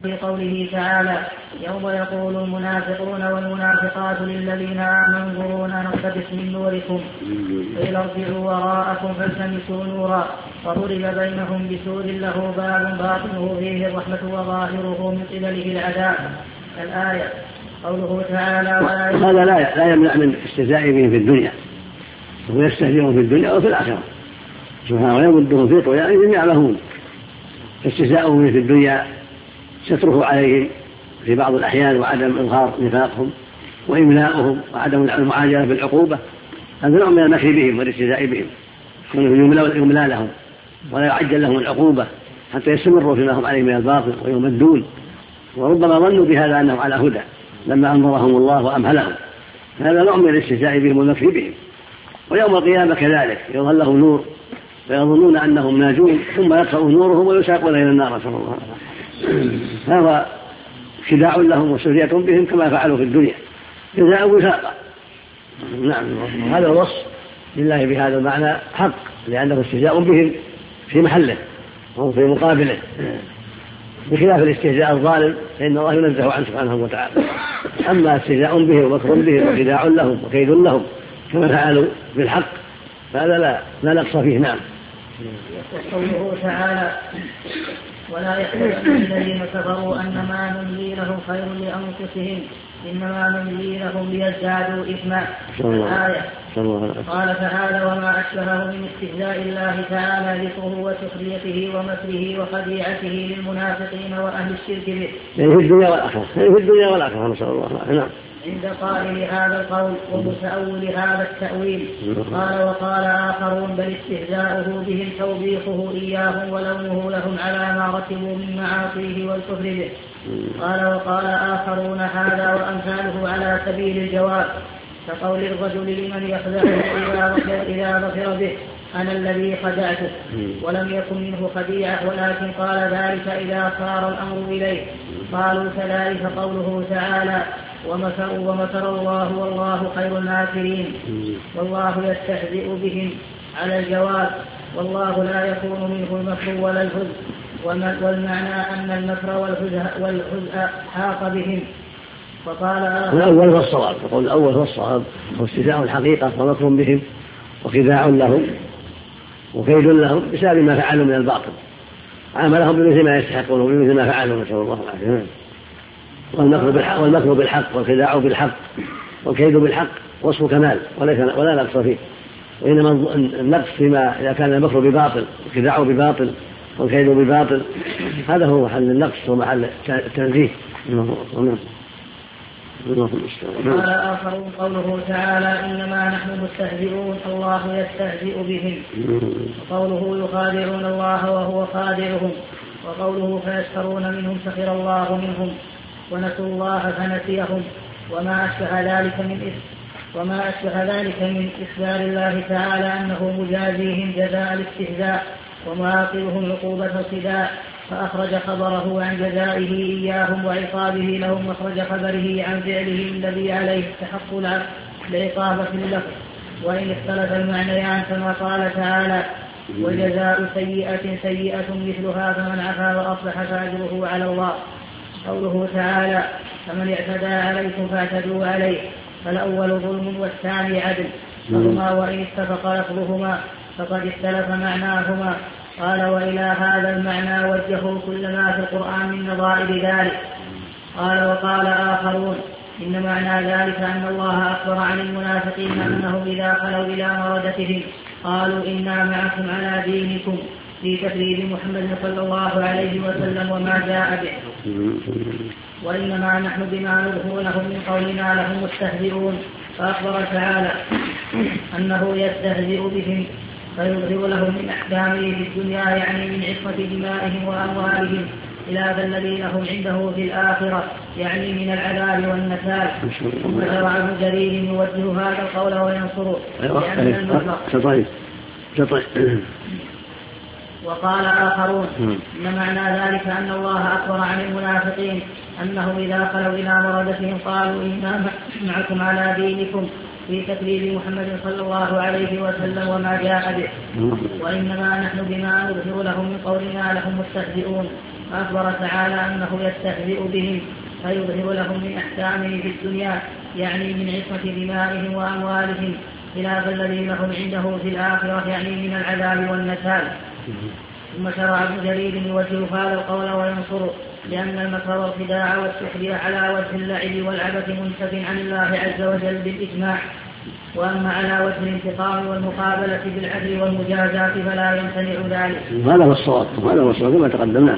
في قوله تعالى يوم يقول المنافقون والمنافقات للذين آمنوا انظرونا نقتبس من نوركم قيل ارجعوا وراءكم فالتمسوا نورا وضرب بينهم بسور له باب باطنه فيه الرحمة وظاهره من قبله العذاب. الآية. قوله تعالى هذا لا يمنع من استهزاء بهم في الدنيا، هو يستهزئهم في الدنيا وفي الآخرة سبحانه ويمدهم في طغيانهم يعمهون. استهزاؤهم في الدنيا ستره عليهم في بعض الأحيان وعدم إظهار نفاقهم وإملاؤهم وعدم المعاجلة بالعقوبة، هذا نوع من المكر بهم والاستهزاء بهم، يملى لهم ولا يعجل لهم العقوبة حتى يستمروا فيما هم عليه من الباطل ويمدون، وربما ظنوا بهذا أنهم على هدى لما أنظرهم الله وأمهلهم. هذا نوع من الاستهزاء بهم والمكر بهم. ويوم القيامة كذلك يظهر لهم نور فيظنون أنهم ناجون ثم يطفأ نورهم ويساقون إلى النار صلى الله عليه وسلم. هذا خداع لهم وسرية بهم كما فعلوا في الدنيا جزاء وفاقا. نعم، هذا الوصف لله بهذا المعنى حق، لأنه استهزاء بهم في محله وهم في مقابله، بخلاف الاستهزاء الظالم فإن الله ينزه عنه سبحانه وتعالى. أما استهزاء به ومكر به وخداع لهم وكيد لهم كما فعلوا بالحق فهذا لا نقص فيه. نعم. وقوله تعالى ولا يحسبن الذين كفروا أنما نملي لهم خير لأنفسهم إنما نملي لهم ليزدادوا إثما. الآية. قال تعالى وما أشبهه من استهزاء الله تعالى ذكره وسخريته ومكره وخديعته للمنافقين وأهل الشرك به في الدنيا والآخرة نسأل الله العافية. نعم. عند قائل هذا القول ومتأول هذا التأويل. قال وقال آخرون بل استهزاؤه بهم توبيخه إياهم ولومه لهم على ما رتبوا من معاصيه والكفر به. قال وقال آخرون هذا وأمثاله على سبيل الجواب كقول الرجل لمن يخدعه إذا ظفر به أنا الذي خدعته ولم يكن منه خديعة ولكن قال ذلك إذا صار الأمر إليه. قالوا كذلك قوله تعالى ومكر الله والله خير الماكرين والله يستهزئ بهم على الجواب والله لا يكون منه المكر ولا الهزء والمعنى أن المكر والهزء حاق بهم. فقال الأول هو الصواب، يقول الأول هو الصواب هو استهزاء الحقيقة ومكر بهم وخداع لهم وكيد لهم بسبب ما فعلوا من الباطل، عاملهم بمثل ما يستحقون وبمثل ما فعلوا نسأل الله العافية. والمكر بالحق والخداع بالحق والكيد بالحق وصف كمال ولا نقص فيه، وإنما النقص فيما إذا كان المكر بباطل والخداع بباطل والكيد بباطل هذا هو محل النقص ومحل التنزيه. قال آخرون قوله تعالى إنما نحن مستهزئون الله يستهزئ بهم، وقوله يخادعون الله وهو خادعهم، وقوله فيسخرون منهم سخر الله منهم ونسوا الله فنسيهم وما أشبه ذلك من إخبار الله تعالى أنه مجازيهم جزاء الاستهزاء ومعاقبهم عقوبة الخداع، فأخرج خبره عن جزائه إياهم وعقابه لهم واخرج خبره عن فعله الذي عليه استحق العقاب في اللفظ، وإن اختلف المعنيان كما قال تعالى وجزاء سيئة سيئة مثلها فمن عفا وأصلح فأجره على الله. قوله تعالى فمن اعتدى عليكم فاعتدوا عليه، فالأول ظلم والثاني عدل، فهما وإن اتفق لفظهما فقد اختلف معناهما. قال وإلى هذا المعنى وجهوا كل ما في القرآن من نظائر ذلك. قال وقال آخرون إن معنى ذلك أن الله أخبر عن المنافقين أنهم إذا خلوا إلى مردتهم قالوا إنا معكم على دينكم في تكذيب محمد صلى الله عليه وسلم وما جاء به، وإنما نحن بما نظهر لهم من قولنا لهم مستهزئون. فأخبر تعالى أنه يستهزئ بهم فيظهر لهم من أحكامه في الدنيا يعني من عصمة دمائهم وأموالهم إلى الذي لهم عنده في الآخرة يعني من العذاب والنكال. ثم شرع ابن جرير يوجه هذا القول وينصره وقال آخرون إن معنى ذلك أن الله أخبر عن المنافقين أنهم إذا خلوا إلى مردتهم قالوا إنا معكم على دينكم في تكذيب محمد صلى الله عليه وسلم وما جاء به، وإنما نحن بما نظهر لهم من قولنا لهم مستهزئون. فأخبر تعالى أنه يستهزئ بهم فيظهر لهم من أحكامه في الدنيا يعني من عصمة دمائهم وأموالهم خلاف الذي لهم عنده في الآخرة يعني من العذاب والنكال. ثم شرع ابن جرير يوجه هذا القول وينصره لأن المكر والخداع والسحر على وجه اللعب والعبث منتف عن الله عز وجل بالإجماع، وأما على وجه الانتقام والمقابلة بالعدل والمجازات فلا يمتنع ذلك. هذا هو الصواب كما تقدمنا.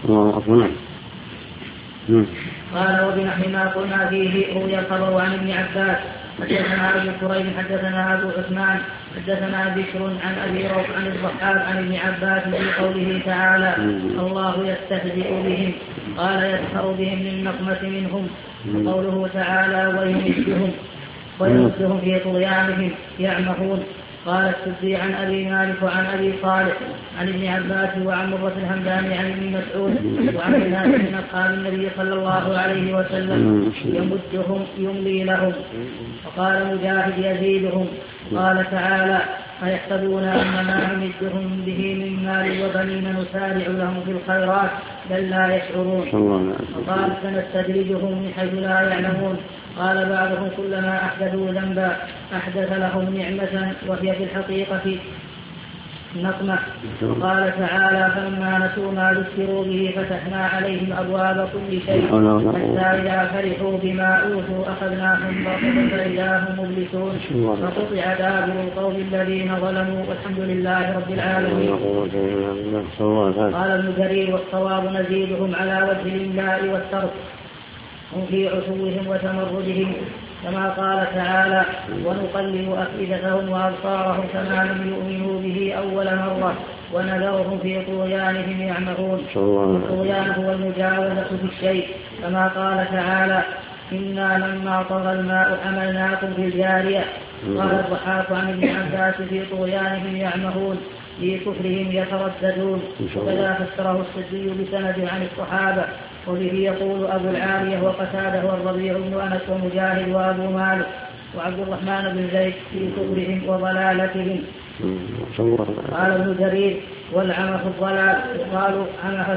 قال وبنحو ما قلنا فيه روي الخبر عن ابن عباس حدثنا أبو كريب حدثنا أبو عثمان حدثنا بشر عن أبي روح عن الضحاك عن ابن عباس في قوله تعالى الله يستهزئ بهم قال يسخر بهم للنقمة منهم، وقوله تعالى ويمدهم في طغيانهم يعمهون. قال السدي عن أبي مالك وعن أبي صالح عن ابن عباس وعن مرة الهمداني عن ابن مسعود وعن الناس من أصحاب النبي صلى الله عليه وسلم يمدهم يملي لهم. وقال مجاهد يزيدهم. قال تعالى أيحسبون أن ما نمدهم به من مال وبنين نسارع لهم في الخيرات بل لا يشعرون. وقال سنستدرجهم من حيث لا يعلمون. قال بعضهم كلما أحدثوا ذنبا أحدث لهم نعمة وهي في الحقيقة نقمة. قال تعالى فلما نسوا ما ذكروا به فتحنا عليهم أبواب كل شيء حتى إذا فرحوا بما أوتوا أخذناهم بغتة فإذا هم مبلسون فقطع دابر القوم الذين ظلموا والحمد لله رب العالمين. قال ابن جرير والصواب نزيدهم على وجه الإملاء والترك هم في عتوهم وتمردهم كما قال تعالى ونقلب أفئدتهم وأبصارهم كما لم يؤمنوا به أول مرة ونذرهم في طغيانهم يعمهون. الطغيان هو المجاوزة في الشيء كما قال تعالى إنا لما طغى الماء حملناكم في الجارية. قال الضحاك عن ابن عباس في طغيانهم يعمهون في كفرهم يترددون. وكذا فسره السدي بسند عن الصحابة وبه يقول أبو العالية وقتاده والربيع بن أنس ومجاهد وأبو مالك وعبد الرحمن بن زيد في كفرهم وضلالتهم. قال ابن جرير والعمى الضلال يقال عمه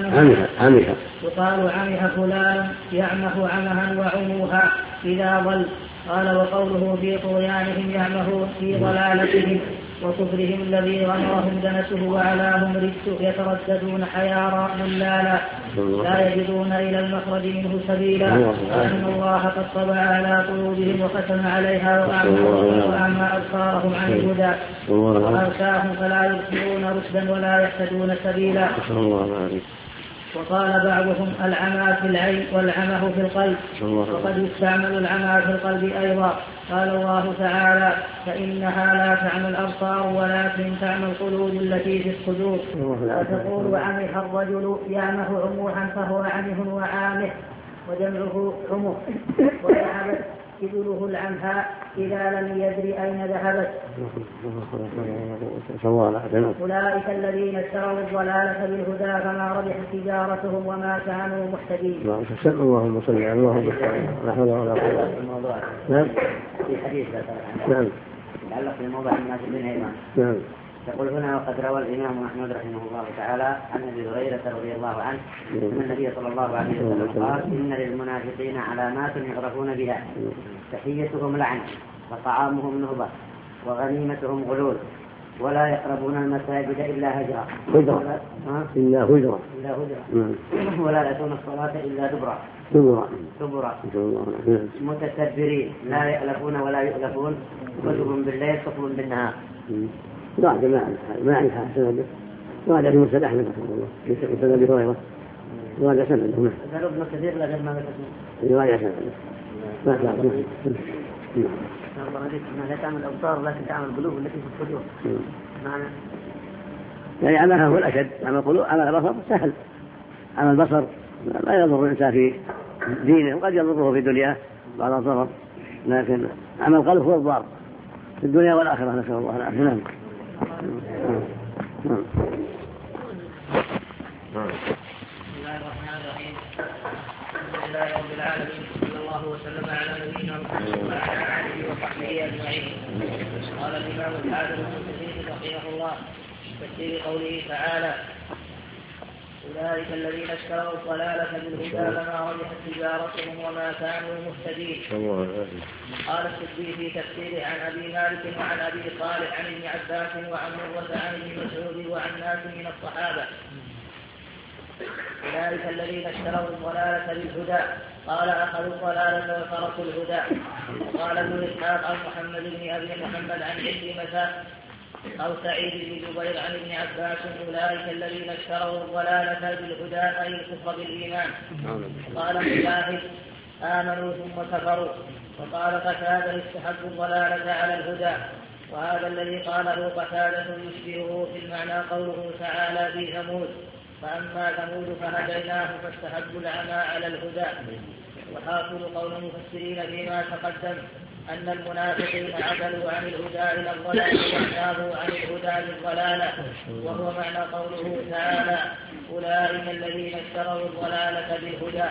فلان يعمه عمها وعموها إذا ضل. قال وقوله في طغيانهم يعمهون في ضلالتهم وكفرهم الذي غمرهم دنسه وعلاهم رجسه يترددون حيارى ملالا لا يجدون إلى المخرج منه سبيلا وأن الله قد طبع على قلوبهم وختم عليها وأعمى أبصارهم عن الهدى وأغشاهم فلا يبصرون رشدا ولا يهتدون سبيلا. وقال بعضهم العمى في العين والعمى في القلب وقد يستعمل العمى في القلب أيضا. قال الله تعالى فإنها لا تعمى الأبصار ولكن تعمى القلوب التي في الصدور. وتقول عمه الرجل يعمه عموحا فهو عمه وعامه وجمعه عمه وذهبت إبله العمهاء إذا لم يدري أين ذهبت. أولئك الذين اشتروا الضلالة بالهدى فما ربحت تجارتهم وما كانوا محتدين. اللهم صل على اللهم لا حول ولا قوة. نعم. في حديث نعم يتعلق بموضوع الناس بالإيمان. نعم. يقول هنا وقد روى الإمام أحمد رحمه الله تعالى عن أبي هريرة رضي الله عنه أن النبي صلى الله عليه وسلم قال إن للمنافقين علامات يعرفون بها تحيتهم لعن وطعامهم نهبة وغنيمتهم غلول ولا يقربون المساجد إلا هجرا ولا يأتون الصلاة إلا دبرا متكبرين لا يألفون ولا يؤلفون كتب بالليل كتب بالنهار. بعد ما عندها سند وهذا في مسند أحمد رحمه الله في سند أبي هريرة وهذا سند قالوا ابن كثير لغير ما ذكرنا رواية سند ما تعرف لا تعمل الأبصار لكن تعمل القلوب التي في الصدور. معنى يعني عملها هو الأشد. عمل القلوب عمل البصر سهل. عمل البصر لا يضر الإنسان في دينه وقد يضره في دنياه بعض الضرر لكن عمل القلب هو الضار في الدنيا والآخرة نسأل الله العافية. نعم. بسم الله الرحمن الرحيم. الحمد لله رب العالمين صلى الله وسلم على نبينا محمد وعلى آله وصحبه أجمعين. قال الإمام الحافظ ابن كثير رحمه الله في تفسير قوله تعالى أولئك الذين اشتروا الضلالة بالهدى فما ربحت تجارتهم وما كانوا مهتدين. قال السدي في تفسيره عن أبي مالك وعن أبي صالح عن ابن عباس وعن مروة عن ابن مسعود وعن ناس من الصحابة. أولئك الذين اشتروا الضلالة بالهدى قال أخذوا الضلالة وتركوا الهدى. قال ابن إسحاق عن محمد بن أبي محمد عن عكرمة أو سعيد بن جبير عن ابن عباس أولئك الذين اشتروا الضلالة بالهدى أي الكفر بالإيمان. قال مجاهد آمنوا ثم كفروا. وقال قتادة استحبوا الضلالة على الهدى. وهذا الذي قاله قتادة يشبهه في المعنى قوله تعالى في ثمود فأما ثمود فهديناه فاستحبوا العمى على الهدى. وحاصل قول المفسرين فيما تقدم أن المنافقين عدلوا عن الهدى إلى الضلال وانابوا عن الهدى للضلالة، وهو معنى قوله تعالى أولئك الذين اشتروا الضلالة بالهدى.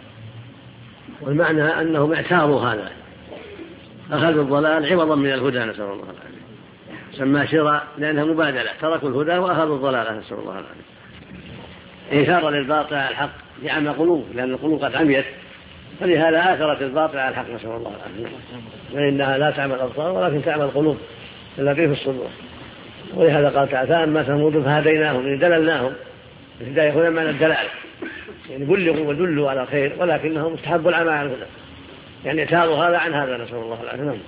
والمعنى أنهم اعتاروا هذا، أخذوا الضلال عوضا من الهدى، نسأل الله العافية. سمى شراء لأنها مبادلة، تركوا الهدى وأخذوا الضلالة، نسأل الله العافية. إيثار للباطل على الحق لعمى قلوب، لأن القلوب قد عميت، فلهذا آثرت الباطل على الحق، نسأل الله العافية. فإنها لا تعمل الأبصار ولكن تعمل القلوب التي في الصدور. ولهذا قال تعالى فأما ثمود فهديناهم، يعني دللناهم. الهداية هنا معنى الدلالة، يعني بلغوا ودلوا على خير ولكنهم استحبوا العمى على الهدى، يعني اعتاروا هذا عن هذا، نسأل الله العافية.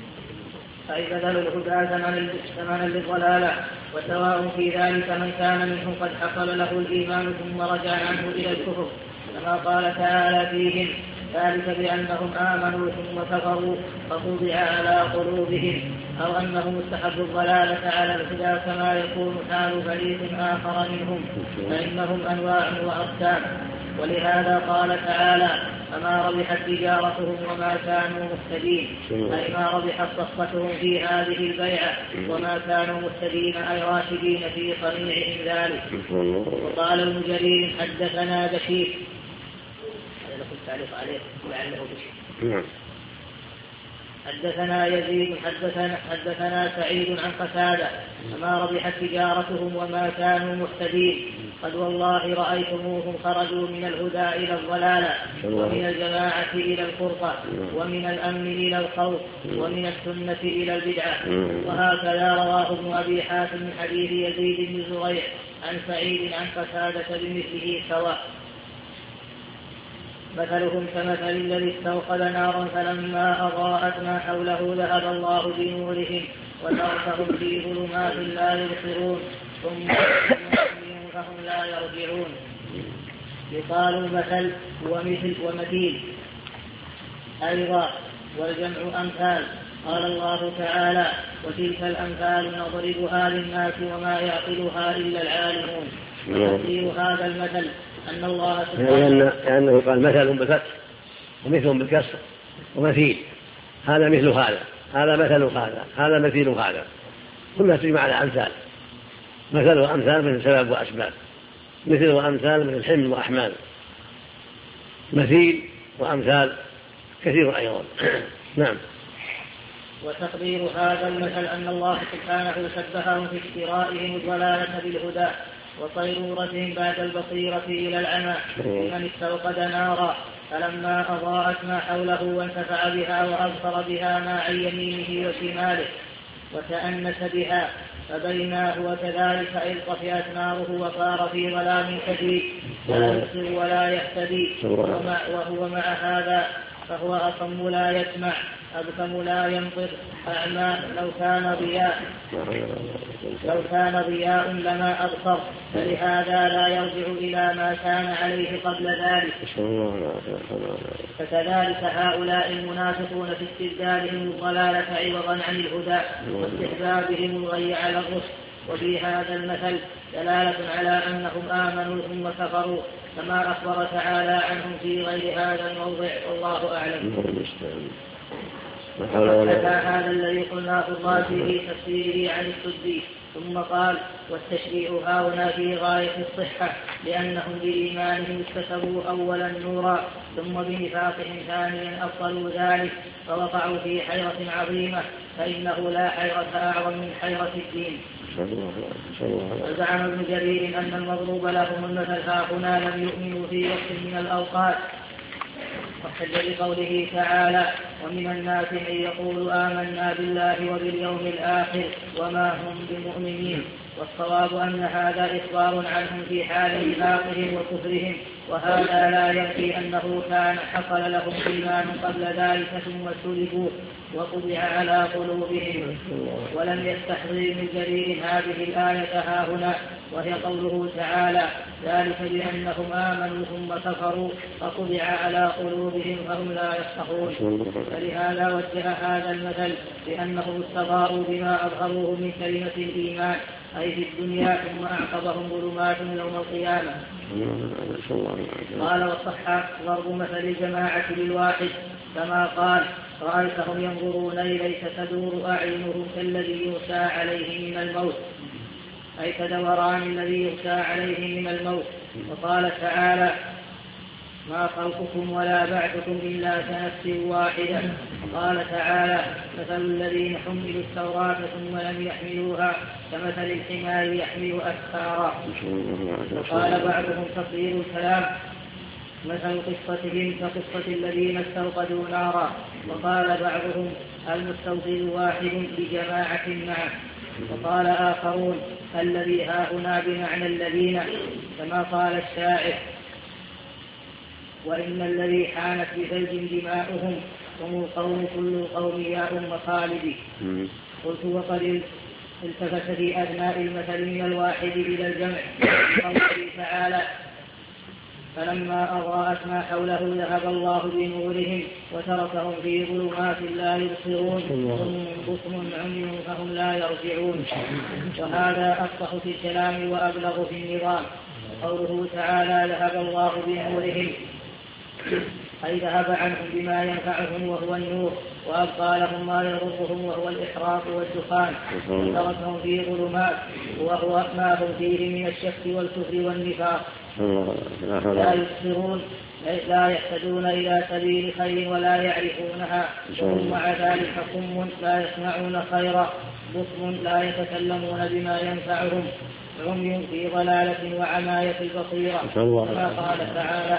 أي بذلوا الهدى ثمنا للضلالة، وسواء في ذلك من كان منهم قد حصل له الإيمان ثم رجع عنه إلى الكفر، كما قال تعالى فيهم ذلك بأنهم آمنوا ثم كفروا فطبع على قلوبهم، أو أنهم استحبوا الضلالة على الهدى كما يكون حال فريق آخر منهم، فإنهم أنواع وأقسام. ولهذا قال تعالى فما ربحت تجارتهم وما كانوا مهتدين، أي ما ربحت صفقتهم في هذه البيعة وما كانوا مهتدين أي راشدين في صنيعهم ذلك. وقال ابن جرير حدثنا بشير، حدثنا يزيد حدثنا سعيد عن قتادة فما ربحت تجارتهم وما كانوا مهتدين، قد والله رأيتموهم خرجوا من الهدى إلى الضلالة، ومن الجماعة إلى الفرقة، ومن الأمن إلى الخوف، ومن السنة إلى البدعة. وهكذا رواه ابن أبي حاتم من حديث يزيد بن زريع عن سعيد عن قتادة بمثله سواء. مثلهم كمثل الذي استوقد نارا فلما أضاءت ما حوله ذهب الله بنورهم وتركهم في ظلمات لا يبصرون ثم فهم لا يرجعون. يقال المثل ومثل ومثيل أيضا، والجمع أمثال. قال الله تعالى وتلك الأمثال نضربها للناس وما يعقلها إلا العالمون. وتفسير هذا المثل أن الله سبحانه لأنه قال مثل بالفتح ومثل بالكسر ومثيل، هذا مثل هذا، هذا مثل هذا، هذا مثيل هذا، كلها تجمع على أمثال. مثل وأمثال من سبب وأسباب، مثل وأمثال من الحمل وأحمال، مثيل وأمثال كثير أيضا. نعم. وتقدير هذا المثل أن الله سبحانه شبههم في اشترائهم الضلالة بالهدى وصيرورتهم بعد البصيرة إلى العمى، لمن استوقد نارا فلما أضاءت ما حوله وانتفع بها وأبصر بها ما عن يمينه وشماله وتأنس بها، فبيناه وكذلك إذ طفئت ناره وصار في ظلام شديد لا يبصر ولا يهتدي، وهو مع هذا فهو أصم لا يسمع أبكم لا ينطق أعمى لو كان ضياء لما أبصر، فلهذا لا يرجع إلى ما كان عليه قبل ذلك. فكذلك هؤلاء المنافقون في استبدالهم الضلالة عوضا عن الهدى واستحبابهم الغي على الرشد. وفي هذا المثل دلالة على أنهم آمنوا ثم كفروا كما أخبر تعالى عنهم في غير هذا الموضع، والله أعلم. حتى هذا الذي قلناه الرازي في تفسيره عن السدي، ثم قال والتشريع هاهنا في غاية الصحة، لأنهم بإيمانهم اكتسبوا أولا نورا ثم بنفاقهم ثانيا أبطلوا ذلك فوقعوا في حيرة عظيمة، فإنه لا حيرة أعظم من حيرة الدين. وزعم ابن جرير أن المضروب لهم المثل هاهنا لم يؤمنوا في وقت من الأوقات، واحتج بقوله تعالى: ومن الناس من يقول آمنا بالله وباليوم الآخر وما هم بمؤمنين. والصواب أن هذا إخبار عنهم في حال نفاقهم وكفرهم، وهذا لا ينفي أنه كان حصل لهم إيمان قبل ذلك ثم سلبوا وطبع على قلوبهم. ولم يستحضر ابن جرير هذه الآية هاهنا، وهي قوله تعالى: ذلك بأنهم آمنوا ثم كفروا فطبع على قلوبهم فهم لا يفقهون. فلهذا وجه هذا المثل بأنهم استضاءوا بما أظهروه من كلمة الإيمان أي في الدنيا، ثم أعقبهم ظلمات يوم القيامة. قال: والصح ضرب مثل الجماعة للواحد كما قال: رأيتهم ينظرون إليك تدور أعينهم كالذي يغشى عليه من الموت، أي كدوران الذي يغشى عليه من الموت. وقال تعالى: ما خلقكم ولا بعثكم إلا كنفس واحدة. قال تعالى: مثل الذين حملوا التوراة ثم لم يحملوها كمثل الحمار يحمل أسفارا. وقال بعضهم تفسير الكلام: مثل قصتهم كقصة الذين استوقدوا نارا. وقال بعضهم: المستوقد واحد لجماعة معه. وقال آخرون: الذي هاهنا بمعنى الذين، كما قال الشاعر: وإن الذي حانت بثلج دماؤهم هم القوم كل القوم يا أم خالد. قلت: وقد التفت في أبناء المثل من الواحد إلى الجمع قوله تعالى: فلما أضاءت ما حوله ذهب الله بنورهم وتركهم في ظلمات لا يبصرون بكم عمي فهم لا يرجعون. وهذا أفصح في الكلام وأبلغ في النظام. قوله تعالى: ذهب الله بنورهم، أي ذهب عنهم بما ينفعهم وهو النور، وأبقى لهم ما يضرهم وهو الإحراق والدخان، وتركهم في ظلمات وهو ما هم فيه من الشك والكفر والنفاق. لا يبصرون، لا يهتدون إلى سبيل خير ولا يعرفونها، وهم مع ذلك صم لا يسمعون خيرا، بكم لا يتكلمون بما ينفعهم، عمي في ضلالة وعماية البصيرة. كما قال تعالى: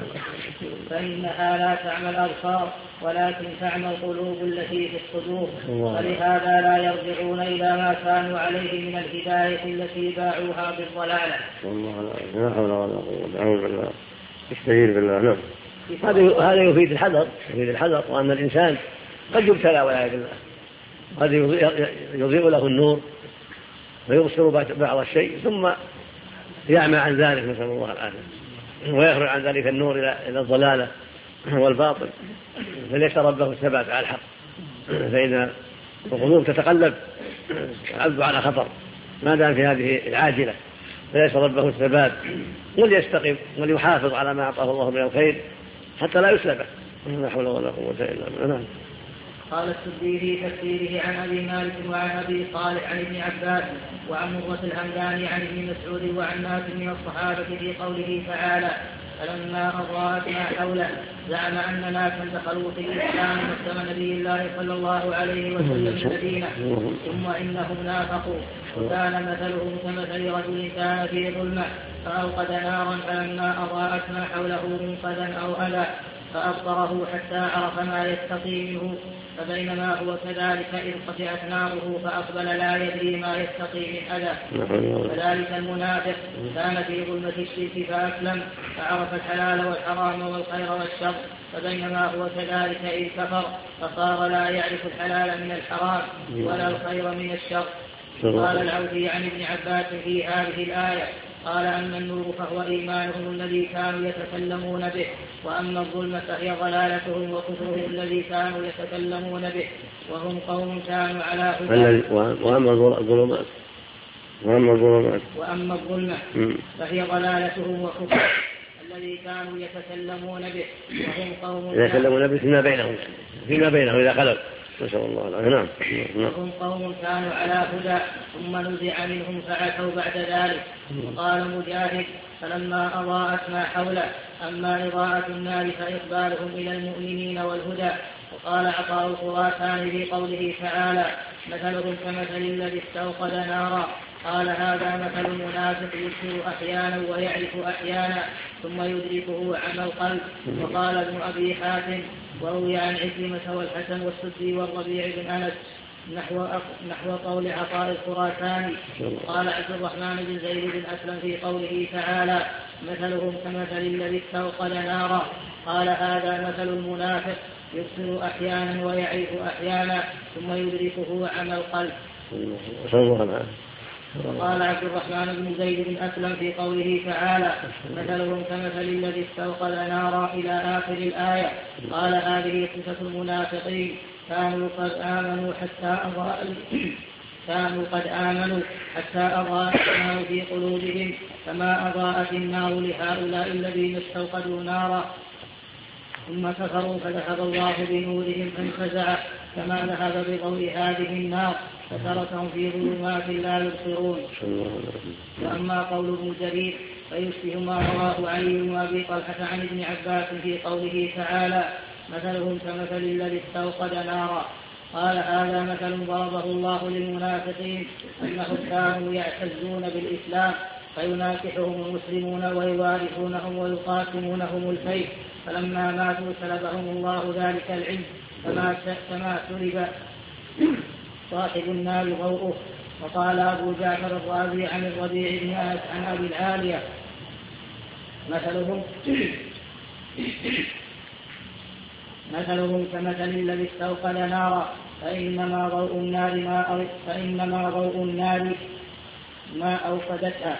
فإنها لا تعمى الأبصار ولكن تعمى القلوب التي في الصدور. ولهذا لا يرجعون إلى ما كانوا عليه من الهداية التي باعوها بالضلالة. لا حول ولا قوة إلا بالله. استعين بالله. نعم. هذا يفيد الحذر، وأن الإنسان قد يبتلى والعياذ بالله، قد يضيء له النور فيبصر بعض الشيء ثم يعمى عن ذلك، نسأل الله العافية، ويخرج عن ذلك النور إلى الضلالة والباطل. فليشرب له الثبات على الحق، فإن القلوب تتقلب العبد على خطر ما دام في هذه العاجلة، فليشرب له الثبات وليستقيم وليحافظ على ما أعطاه الله من الخير حتى لا يسلبه. لا حول ولا قوة إلا بالله. قال السدي في تفسيره عن أبي مالك وعن أبي صالح عن ابن عباس وعن مرة الهمداني عن ابن مسعود وعن ناس من الصحابة في قوله تعالى: فلما أضاءت ما حوله زعم أن ناسا دخلوا في الإسلام مسلم نبي الله صلى الله عليه وسلم المدينة ثم إنهم نافقوا، وكان مثلهم كمثل رجل كان في ظلمة فأوقد نارا فلما أضاءت ما حوله منقذا أو أذى فأبصره حتى عرف ما يتقي منه، فبينما هو كذلك إذ قطعت ناره فأقبل لا يدري ما يتقي من أذى. وذلك المنافق كان في ظلمة الشرك فأسلم فعرف الحلال والحرام والخير والشر، فبينما هو كذلك إذ كفر فصار لا يعرف الحلال من الحرام ولا الخير من الشر. قال العوفي عن ابن عباس في هذه الآية: قال: أما النور فهو إيمانهم الذي كانوا يتكلمون به، وأما الظلمة فهي ضلالتهم وكفرهم الذي كانوا يتكلمون به، وهم قوم كانوا على هدى. وأما الظلمة فهي ضلالتهم وكفرهم الذي كانوا يتكلمون به، وهم قوم يتكلمون به فيما بينهم إذا خلوا نسأل الله العافية. نعم. وهم قوم كانوا على هدى ثم نزع منهم فعتوا بعد ذلك. وقال مجاهد: فلما أضاءت ما حوله. أما إضاءة النار فإقبالهم إلى المؤمنين والهدى. وقال عطاء الخراساني في قوله تعالى: مثلهم كمثل الذي استوقد نارا. قال: هذا مثل المنافق يبصر أحيانا ويعرف أحيانا ثم يدركه عمى القلب. وقال ابن أبي حاتم: وروي عن عكرمة والحسن والسدي والربيع بن أنس نحو قول عطاء الخراساني. قال عبد الرحمن بن زيد بن أسلم في قوله تعالى: مثلهم كمثل الذي استوقد نارا. قال: هذا مثل المنافق يبصر أحيانا ويعرف أحيانا ثم يدركه عمى القلب. وقال عبد الرحمن بن زيد بن أسلم في قوله تعالى: مثلهم كمثل الذي استوقد نارا إلى آخر الآية. قال: هذه صفة المنافقين، كانوا قد آمنوا حتى أضاءت النار في قلوبهم كما أضاءت النار لهؤلاء الذين استوقدوا نارا ثم كفروا فذهب الله بنورهم فانفزع كما ذهب بضوء هذه النار فتركهم في ظلمات لا يبصرون. وأما قول ابن جرير فيشبه ما رواه علي وأبي طلحة عن ابن عباس في قوله تعالى: مثلهم كمثل الذي استوقد نارا. قال: هذا مثل ضربه الله للمنافقين أنهم كانوا يعتزون بالإسلام فيناكحهم المسلمون ويوارثونهم ويقاسمونهم الفيء، فلما ماتوا سلبهم الله ذلك العلم كما سلب صاحب النار ضوءه. وقال أبو جعفر الرازي عن الربيع بن أنس عن أبي العالية: مثلهم كمثل الذي استوقد نارا فإنما ضوء النار ما أوقدتها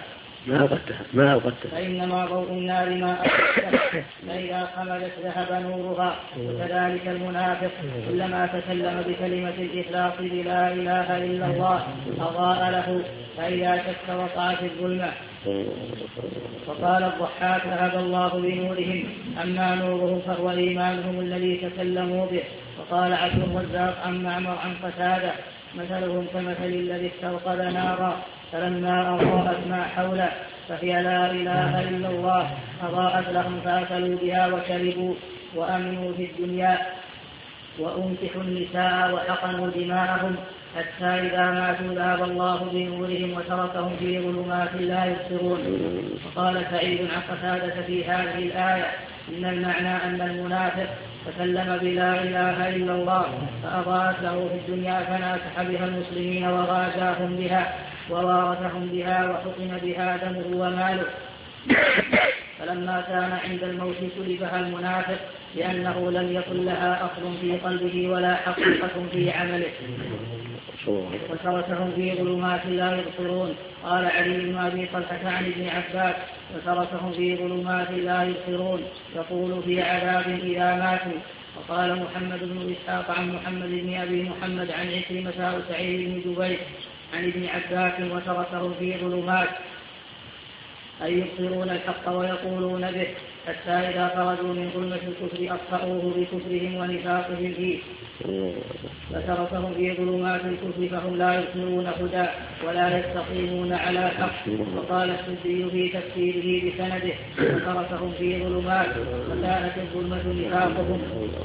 فإنما ضوء النار ما أوقدتها فإذا خمدت ذهب نورها. وكذلك المنافق كلما تكلم بكلمة الإخلاص بلا إله إلا الله أضاء له، فإذا شك وقع في الظلمة. وقال الضحاك: ذهب الله بنورهم، أما نورهم فهو إيمانهم الذي تكلموا به. وقال عبد الرزاق عن معمر عن قتادة: مثلهم كمثل الذي استوقد نارا فلما أضاءت ما حوله فهي لا إله إلا الله أضاءت لهم فأكلوا بها وشربوا وأمنوا في الدنيا وأنكحوا النساء وحقنوا دماءهم حتى إذا ماتوا ذهب الله بنورهم وتركهم في ظلمات لا يبصرون. وقال سعيد عن قتادة في هذه الآية: إن المعنى أن المنافق تكلم بلا إله إلا الله فأضاءت له في الدنيا فناكح بها المسلمين وغازاهم بها ووارثهم بها وحقن بها دمه وماله، فلما كان عند الموت سلبها المنافق لأنه لم يكن لها أصل في قلبه ولا حقيقة في عمله وتركهم في ظلمات لا يبصرون. قال علي بن أبي طلحة عن ابن عباس: وتركهم في ظلمات لا يبصرون يقول في عذاب إذا ماتوا. وقال محمد بن إسحاق عن محمد بن أبي محمد عن عكرمة وسعيد بن جبير عن ابن عباس: وتركهم في ظلمات أي يبصرون الحق ويقولون به حتى إذا خرجوا من ظلمة الكفر أطفأوه بكفرهم ونفاقهم فيه، فتركهم في ظلمات الكفر فهم لا يبصرون هدى ولا يستقيمون على حق. وقال السدي في تفسيره بسنده: وتركهم في ظلمات فكانت الظلمة نفاقهم.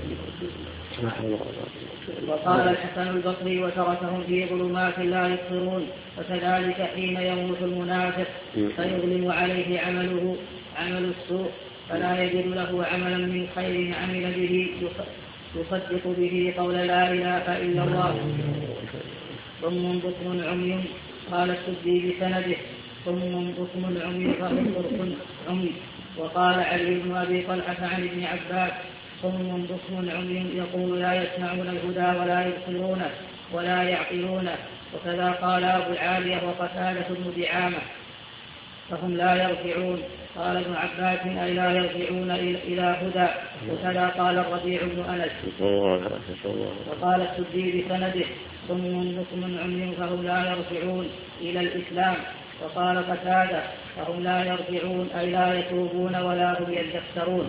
وقال الحسن البصري: وتركهم في ظلمات لا يبصرون. وكذلك حين يموت المنافق فيظلم عليه عمل السوء فلا يجد له عملا من خير عمل به يصدق به قول لا إله إلا الله. ثم بكم عمي. قال السدي بسنده: ثم بكم عمي فهم طرق عمي. وقال علي بن أبي طلحة عن ابن عباس: صم بكم عمي يقول لا يسمعون الهدى ولا يبصرونه ولا يعقلونه. وكذا قال أبو العالية وقتادة بن دعامة: فهم لا يرجعون. قال ابن عباس: أي لا يرجعون إلى هدى. وكذا قال الربيع بن أنس. وقال السدي بسنده: صم بكم عمي فهم لا يرجعون إلى الإسلام. وقال قتادة فهم لا يرجعون أي لا يتوبون ولا هم يذكرون.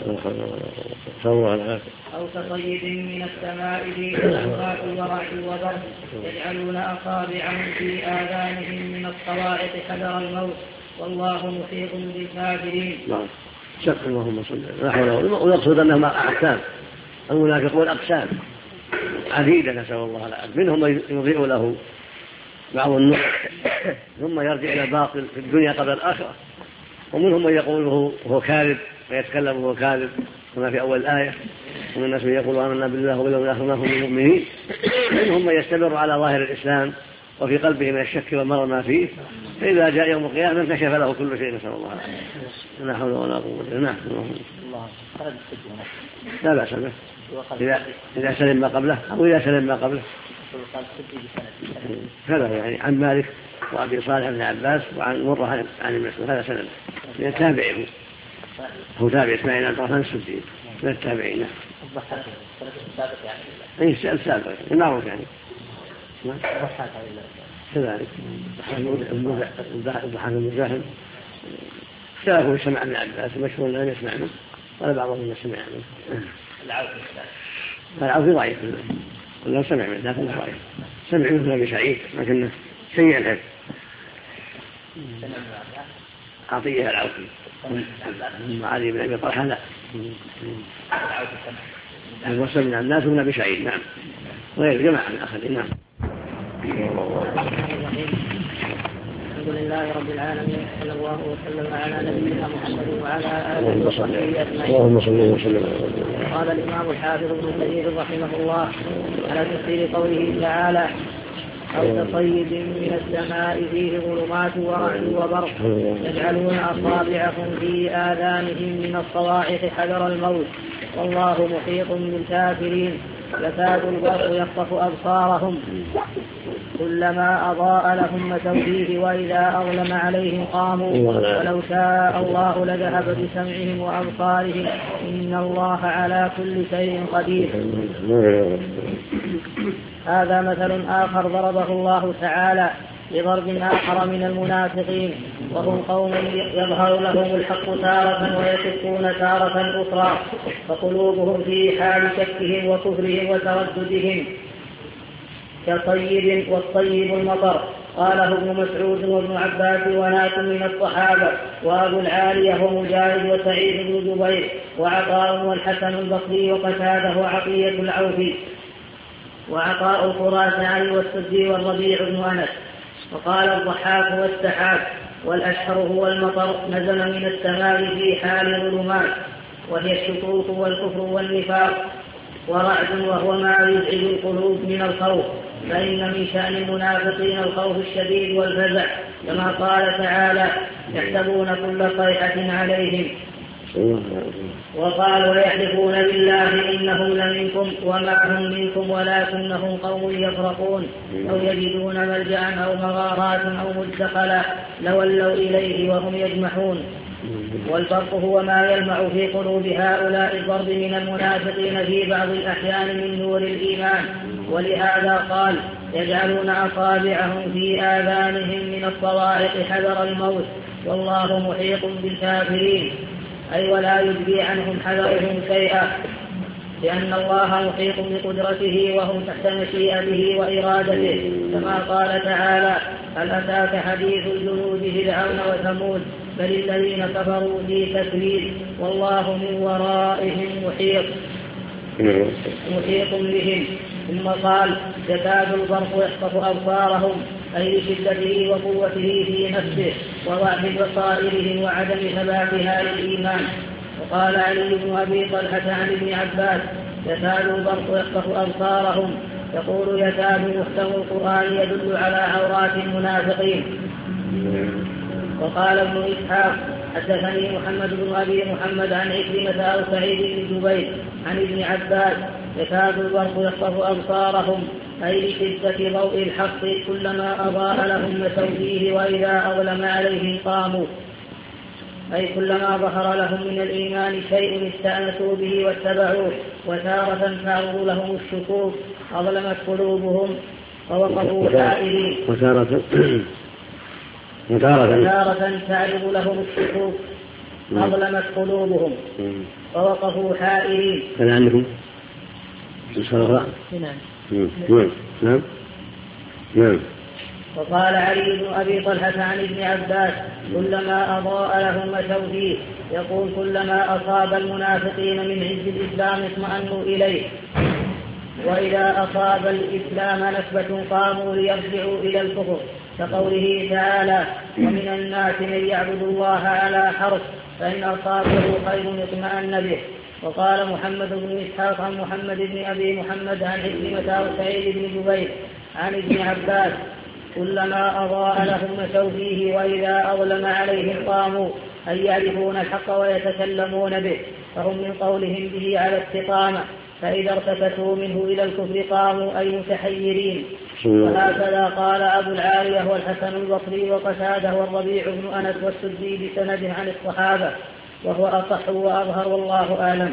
أو كصيد من السماء فيه ظلمات ورعد وبرد يجعلون أصابعهم في آذانهم من الصواعق حذر الموت والله محيط بالكافرين. اللهم صل على محمد. ويقصد أنهم أقسام، المنافقون أقسام عديدة نسأل الله العافية، منهم من يضيء له بعض النصح ثم يرجع إلى الباطل في الدنيا قبل الآخرة، ومنهم من يقول هو كاذب ويتكلم وهو كاذب كما في أول الآية، ومن الناس من يقول آمنا بالله وباليوم الآخر ما هم المؤمنين. منهم من يستمر على ظاهر الإسلام وفي قلبه من الشك والمرض ما فيه، فإذا جاء يوم القيامة انكشف له كل شيء نسأل الله العافية. لا حول ولا قوة إلا بالله. لا بأس به إذا سلم ما قبله أو إذا سلم ما قبله. هذا يعني عن مالك وأبي صالح بن عباس وعن مرة عن المسلم، هذا سلم من التابعين، هو تابع إسماعيل عن طرفان السدي من التابعين. أي سابق المعروف يعني كذلك. الضحاك المزاحم اختلفوا في سمع ابن عباس، مشهور لم يسمع منه ولا بعضهم سمع منه. العوفي ضعيف ولا سمع منه لكن ضعيف، سمع منه أبي سعيد لكنه سيء الحفظ. عطية العوفي علي بن أبي طلحة لا الوصل من الناس من أبي سعيد نعم غير جماعة من آخرين. نعم. الحمد لله رب العالمين، صلى الله وسلم على نبينا محمد وعلى آله وصحبه أجمعين. قال الإمام الحافظ ابن كثير رحمه الله على تفسير قوله تعالى أو كصيب من السماء فيه ظلمات ورعد وبرق يجعلون أصابعهم في آذانهم من الصواعق حذر الموت والله محيط بالكافرين يكاد البرق يخطف أبصارهم كلما أضاء لهم مشوا فيه وإذا أظلم عليهم قاموا ولو شاء الله لذهب بسمعهم وأبصارهم إن الله على كل شيء قدير. هذا مثل آخر ضربه الله تعالى لضرب آخر من المنافقين، وهم قوم يظهر لهم الحق تارة ويشكون تارة أخرى، فقلوبهم في حال شكهم وكفرهم وترددهم كطيب، والطيب المطر. قاله ابن مسعود وابن عباس وناس من الصحابة وأبو العالية ومجاهد وسعيد بن جبير وعطاء والحسن البصري وقتاده وعطية العوفي وعطاء الخراساني والسدي والربيع بن أنس. وقال الضحاك والسحاب والأشهر هو المطر نزل من السماء في حال ظلمات وهي الشكوك والكفر والنفاق، ورعد وهو ما يزعج القلوب من الخوف، فإن من شأن المنافقين الخوف الشديد والفزع كما قال تعالى يحسبون كل صيحة عليهم. وقال ويحلفون بالله إنهم لمنكم وما هم منكم ولكنهم قوم يفرقون أو يجدون ملجأ أو مغارات أو مدخلا لولوا إليه وهم يجمحون. والفرق هو ما يلمع في قلوب هؤلاء الضرب من المنافقين في بعض الأحيان من نور الإيمان، ولهذا قال يجعلون أصابعهم في آذانهم من الصواعق حذر الموت والله محيط بالكافرين، أي ولا يجزي عنهم حذرهم شيئا، لأن الله محيط بقدرته وهم تحت مشيئته وإرادته، كما قال تعالى هل أتاك حديث الجنود فرعون وثمود بل الذين كفروا في تكذيب والله من ورائهم محيط بهم. ثم قال يكاد البرق يخطف أبصارهم أي لشدته وقوته في نفسه وضعف بصائرهم وعدم ثباتها للإيمان. وقال علي بن أبي طلحة عن ابن عباس يكاد البرق يخطف أبصارهم، يقول يكاد محتوى القرآن يدل على عورات المنافقين. وقال ابن إسحاق حدثني محمد بن أبي محمد عن عكرمة أو سعيد بن جبير عن ابن عباس يكاد البرق يخطف أبصارهم أي لشدة ضوء الحق كلما أضاء لهم مشوا فيه وإذا أظلم عليهم قاموا، أي كلما ظهر لهم من الإيمان شيء استأنسوا به واتبعوه، وتارة تعرض لهم الشكوك أظلمت قلوبهم فوقفوا حائرين، وتارة تعرض لهم الشكوك أظلمت قلوبهم فوقفوا حائرين. هل عندكم نعم. وقال علي بن أبي طلحة عن ابن عباس كلما أضاء لهم مشوا فيه، يقول كلما أصاب المنافقين من عز الإسلام اطمأنوا إليه، وإذا أصاب الإسلام نكبة قاموا ليرجعوا إلى الكفر، كقوله تعالى ومن الناس من يعبد الله على حرف فإن أصابه خير اطمأن به. وقال محمد بن إسحاق عن محمد بن أبي محمد عن عكرمة وسعيد بن جبير عن ابن عباس كلما أضاء لهم مشوا فيه وإذا أظلم عليهم قاموا، أي يعرفون الحق ويتكلمون به، فهم من قولهم به على استقامة، فإذا ارتكتوا منه إلى الكفر قاموا أي متحيرين. وهكذا قال أبو العالية والحسن البصري وقتادة والربيع بن أنس والسدي بسند عن الصحابة، وهو أصح وأظهر والله أعلم.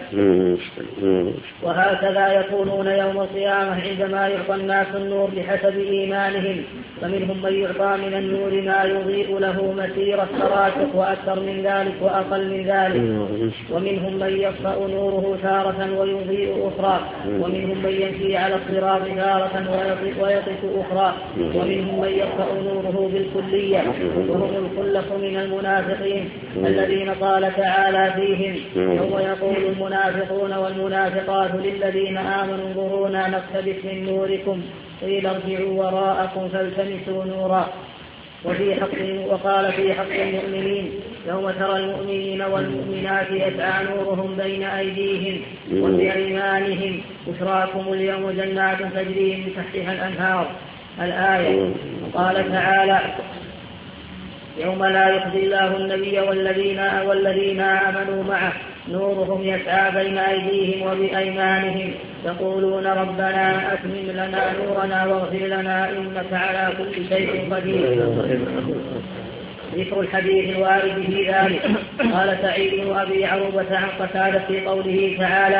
وهكذا يكونون يوم القيامة عندما يعطى الناس النور بحسب إيمانهم، فمنهم من يعطى من النور ما يضيء له مسير التراتق وأكثر من ذلك وأقل من ذلك، ومنهم من يطفأ نوره تارة ويضيء أخرى، ومنهم من يمشي على الصراط تارة ويطف أخرى، ومنهم من يطفأ نوره بالكلية، وهم الخلق من المنافقين الذين قال تعالى فيهم يوم يقول المنافقون والمنافقات للذين آمنوا انظرونا نقتبس من نوركم قيل ارجعوا وراءكم فالتمسوا نورا. وقال في حق المؤمنين يوم ترى المؤمنين والمؤمنات يسعى نورهم بين أيديهم وبأيمانهم بشراكم اليوم جنات تجري من تحتها الأنهار الآية. وقال تعالى يوم لا يخزي الله النبي والذين آمنوا معه نورهم يسعى بين أيديهم وبأيمانهم يقولون ربنا أتمم لنا نورنا واغفر لنا إنك على كل شيء قدير. ذكر الحديث الوارد في ذلك. قال سعيد بن أبي عروبة عن قتادة في قوله تعالى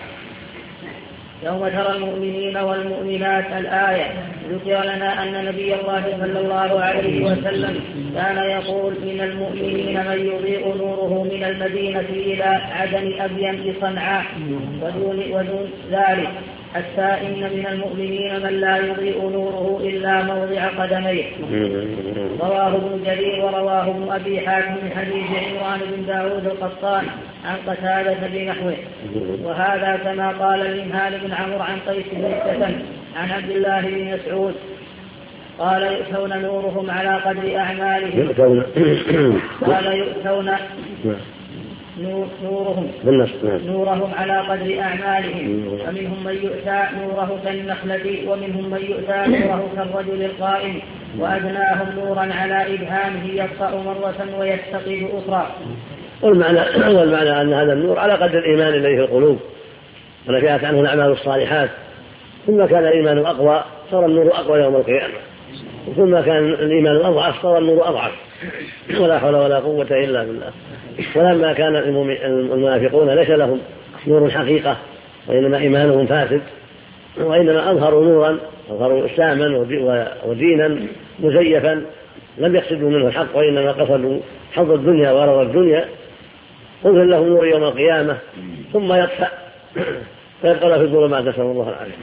يوم ترى المؤمنين والمؤمنات الآية، ذكر لنا أن نبي الله صلى الله عليه وسلم كان يقول من المؤمنين من يضيء نوره من المدينة إلى عدن أبين بصنعاء ودون ذلك، حتى إن من المؤمنين من لا يضيء نوره إلا موضع قدميه. رواه ابن جرير ورواه ابن أبي حاتم من حديث عمران بن داود القطان عن قتادة بنحوه. وهذا كما قال المنهال بن عمرو عن قيس بن السكن عن عبد الله بن مسعود قال يؤتون نورهم على قدر أعمالهم. قال يؤتون نورهم على قدر أعمالهم، فمنهم من يؤتى نوره كالنخلة ومنهم من يؤتى نوره كالرجل القائم، وأدناهم نورا على إبهامه يطفأ مرة ويستقيد أخرى. والمعنى أن هذا النور على قدر الإيمان الذي في القلوب، ونشأت عنه الأعمال الصالحات، ثم كان الإيمان أقوى صار النور أقوى يوم القيامة، ثم كان الإيمان أضعف صار النور أضعف، ولا حول ولا قوة إلا بالله. ولما كان المنافقون ليس لهم نور حقيقة وإنما إيمانهم فاسد، وإنما أظهروا نورا، أظهروا إسلاما ودينا مزيفا لم يقصدوا منه الحق وإنما قصدوا حظ الدنيا وغرض الدنيا، أظهر لهم نور يوم القيامة ثم يطفأ فيبقى في الظلمات، نسأل الله العافية.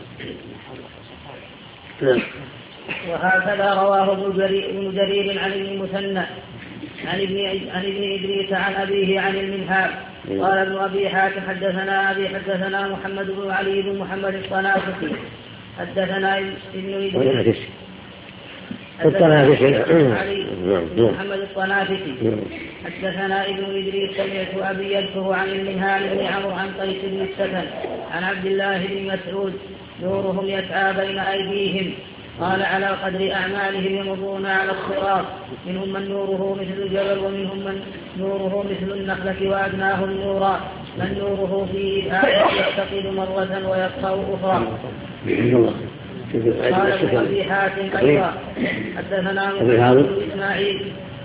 وهكذا رواه ابن جرير عن المثنى عن ابن إدريس عن أبيه عن المنهال قال ابن أبي حاتم حدثنا محمد بن علي بن محمد الطنافسي حدثنا ابن إدريس علي محمد الطنافسي حدثنا ابن إدريس سمعت أبي يذكر عن المنهال بن عمرو عن قيس بن السكن عن عبد الله بن مسعود نورهم يسعى بين أيديهم، قال على قدر أعمالهم يمضون على الصراط، منهم من نوره مثل الجبل ومنهم من نوره مثل النخلة وأدناهم نورا، من نوره في إبهامه يستقيل مرة ويطفأ أخرى. قال ابن أبي حاتم أيضا حدثنا محمد بن إسماعيل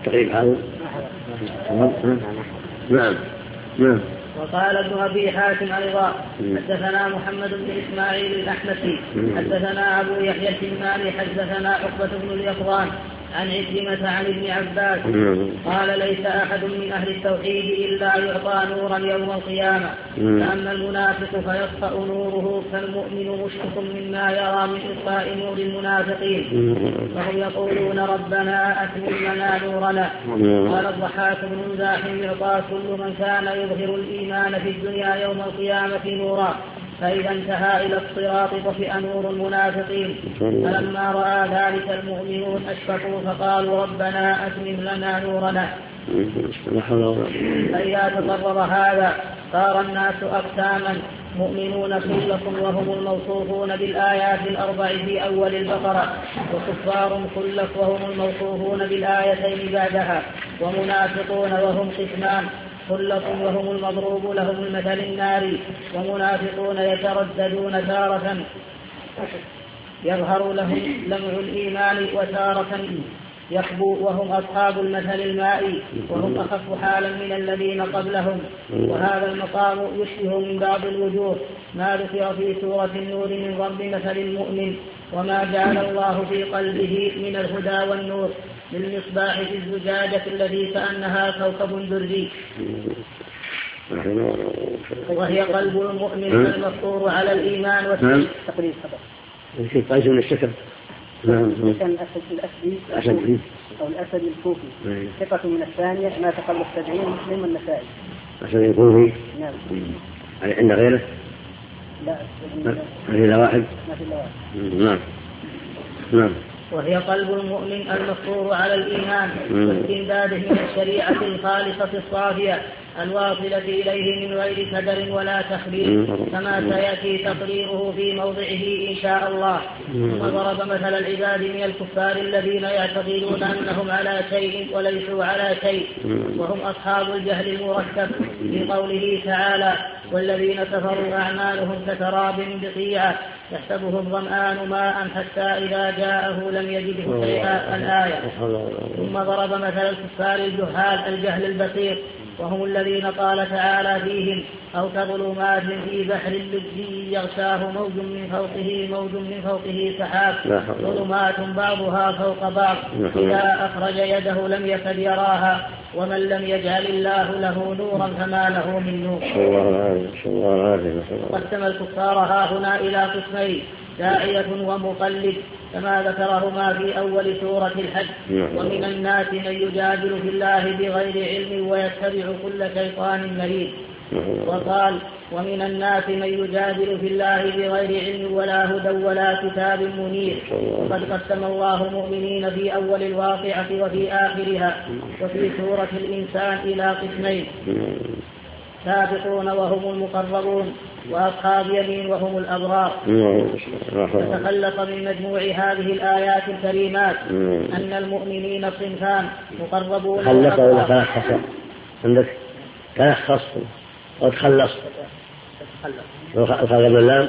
وقال ابن أبي حاتم أيضا حدثنا محمد بن إسماعيل الأحمسي حدثنا أبو يحيى الكناني حدثنا عقبة بن اليقظان عن عكرمة عن ابن عباس قال ليس أحد من أهل التوحيد إلا يعطى نورا يوم القيامة، فأما المنافق فيطفأ نوره فالمؤمن مشفق مما يرى من إطفاء نور المنافقين، فهم يقولون ربنا أتمم لنا نورنا. قال الضحاك بن مزاحم يعطى كل من كان يظهر الإيمان في الدنيا يوم القيامة نورا، فإذا انتهى إلى الصراط طفئ نور المنافقين، فلما رأى ذلك المؤمنون أشفقوا فقالوا ربنا أتمم لنا نورنا. فإذا تقرر هذا صار الناس أقساما، مؤمنون كلكم وهم الموصوفون بالآيات الأربع في أول البقرة، وكفار كلك وهم الموصوفون بالآيتين بعدها، ومنافقون وهم قسمان، كلكم وهم المضروب لهم المثل الناري، ومنافقون يترددون تارة يظهر لهم لمع الإيمان وتارة يخبو، وهم أصحاب المثل المائي وهم أخف حالا من الذين قبلهم. وهذا المقام يشبه من بعض الوجوه ما ذكر في سورة النور من ضرب مثل المؤمن وما جعل الله في قلبه من الهدى والنور للمصباح في الزجاجة الذي كأنها كوكب دري، وهي قلب المؤمن المفطور على الإيمان والتقليد. في قيس من الشكر كان الأسدي أو الأسد الكوفي ثقة من الثانية ما تقل 70 مسلم النسائي. أسد الكوفي نعم. عند غيره؟ لا في إلا واحد. ما في إلا واحد. نعم نعم. وهي قلب المؤمن المفطور على الإيمان واستمداده من الشريعة الخالصة الصافية الواصلة إليه من غير كدر ولا تخبير، كما سيأتي تقريره في موضعه إن شاء الله. ثم ضرب مثل العباد من الكفار الذين يعتقدون أنهم على شيء وليسوا على شيء، وهم أصحاب الجهل المركب، في قوله تعالى والذين كفروا أعمالهم كسراب بقيعة يحسبه الظمآن ماء حتى إذا جاءه لم يجده شيئا الآية. ثم ضرب مثل الكفار الجهال الجهل البصير، وهم الذين قال تعالى فيهم أو كظلمات في بحر اللجي يغشاه موج من فوقه سحاب، ظلمات بعضها فوق بعض إذا أخرج يده لم يكد يراها، ومن لم يجعل الله له نورا فما له من نور. قسم الكفار هاهنا إلى قسمين، داعية ومقلد كما ذكرهما في أول سورة الحج. ومن الناس من يجادل في الله بغير علم ويتبع كل شيطان مريد. وقال ومن الناس من يجادل في الله بغير علم ولا هدى ولا كتاب منير. وقد قسم الله المؤمنين في أول الواقعة وفي آخرها وفي سورة الإنسان إلى قسمين، سابقون وهم المقربون، وأصحاب يمين وهم الأبرار. فتخلص من مجموع هذه الآيات الكريمات أن المؤمنين صنفان، مقربون خلص ولا تلخص؟ عندك تلخص أو تخلص؟ الخلق باللام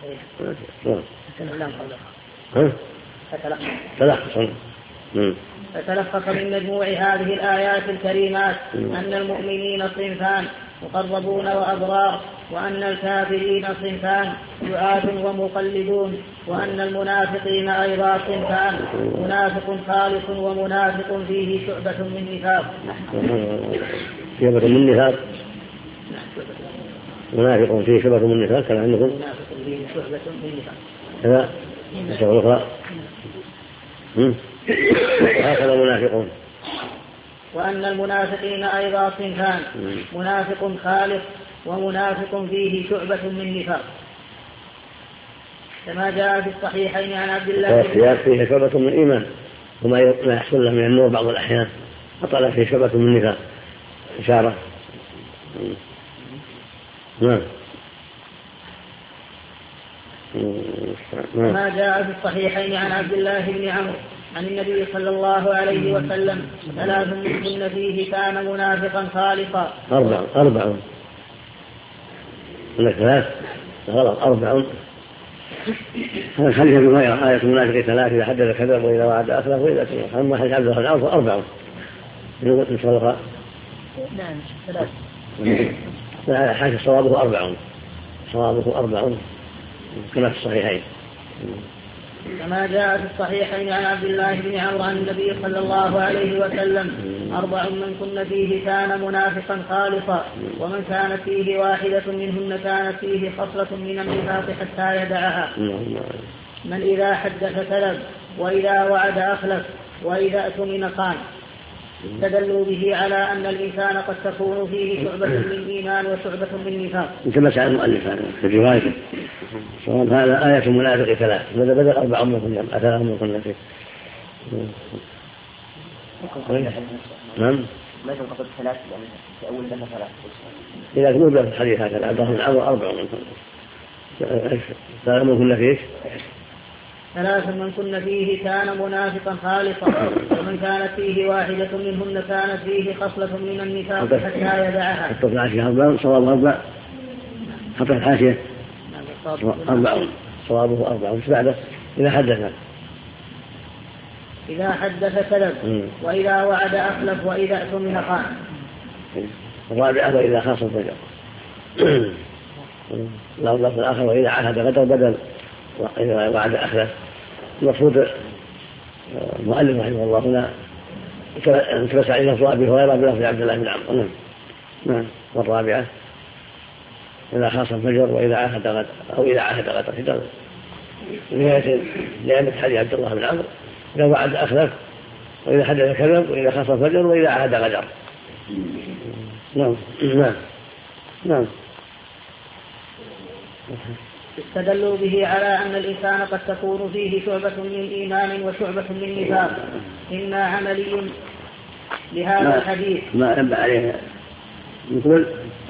تلخص. فتلخص من مجموع هذه الآيات الكريمات أن المؤمنين صنفان، مقربون وأبرار، وأن الكافرين صنفان، دعاة ومقلدون، وأن المنافقين أيضا صنفان، منافق خالص ومنافق فيه شعبة من نفاق. شعبة من نفاق، منافق فيه شعبة من نفاق كما عندكم. منافق فيه شعبة من نفاق هذا الشغل الأخرى. هكذا منافقون. وأن المنافقين أيضا صنفان، منافق خالص ومنافق فيه شعبة من نفاق، كما جاء في الصحيحين عن عبد الله فيه شعبة من إيمان وما يحصل له من النور بعض الأحيان، أطلع فيه شعبة من نفاق إشارة. نعم. كما جاء في الصحيحين عن عبد الله بن عمرو عن النبي صلى الله عليه وسلم 3 من كن فيه كان منافقا خالصا. 4 لك 3 غلط 4. هذا الحديث ابي هريره آية المنافق 3 إذا حدث كذب وإذا وعد أخلف وإذا كذب. أما حديث عبد الله بن عمرو 4 إن شاء الله. نعم 3. لا حديث صوابه 4 كما في الصحيحين. كما جاء في الصحيحين عن عبد الله بن عمرو عن النبي صلى الله عليه وسلم: 4 من كن فيه كان منافقا خالصا، ومن كانت فيه واحدة منهن كانت فيه خصلة من النفاق حتى يدعها: من إذا حدث كذب، وإذا وعد أخلف، وإذا اؤتمن خان. استدلوا به على أن الإنسان قد تكون فيه شعبة من إيمان وشعبة من نفاق. كما سأل المؤلف في روايته سواء هذا آية المنافق 3 ماذا بدل 4 من كن 3 من كن فيه. نعم. ما ينقصد 3 يعني في أول لنا 3. إذا كنت في الحديث هكذا عبد الله 4 من كن 3 من كن فيه. 3 من كن فيه كان منافقا خالصا، ومن كانت فيه واحدة منهن كانت فيه خصلة من النفاق حتى يدعها. حتى الحاشية 4 صواب 4 حتى الحاشية 4 صوابه 4 وش بعده؟ إذا حدث كذب، وإذا وعد أخلف، وإذا اؤتمن خان. الرابعة وإذا خاصم فجر. اللفظ الآخر وإذا عاهد غدر بدل وإذا وعد أخلف. المفروض المؤلف رحمه الله هنا انتبس عليه لفظ أبي هريرة بلفظ عبد الله بن عمرو. نعم. والرابعة إذا خاصم فجر وإذا عاهد غدر أو إذا عاهد غدر في نهاية لأن حديث عبد الله بن عمرو: إذا وعد أخلف، وإذا حدث كذب، وإذا خاصم فجر، وإذا عاهد غدر. نعم. نعم. استدلوا به على أن الإنسان قد تكون فيه شعبة من إيمان وشعبة من نفاق، إما عملي لهذا الحديث ما ينبع عليه مثل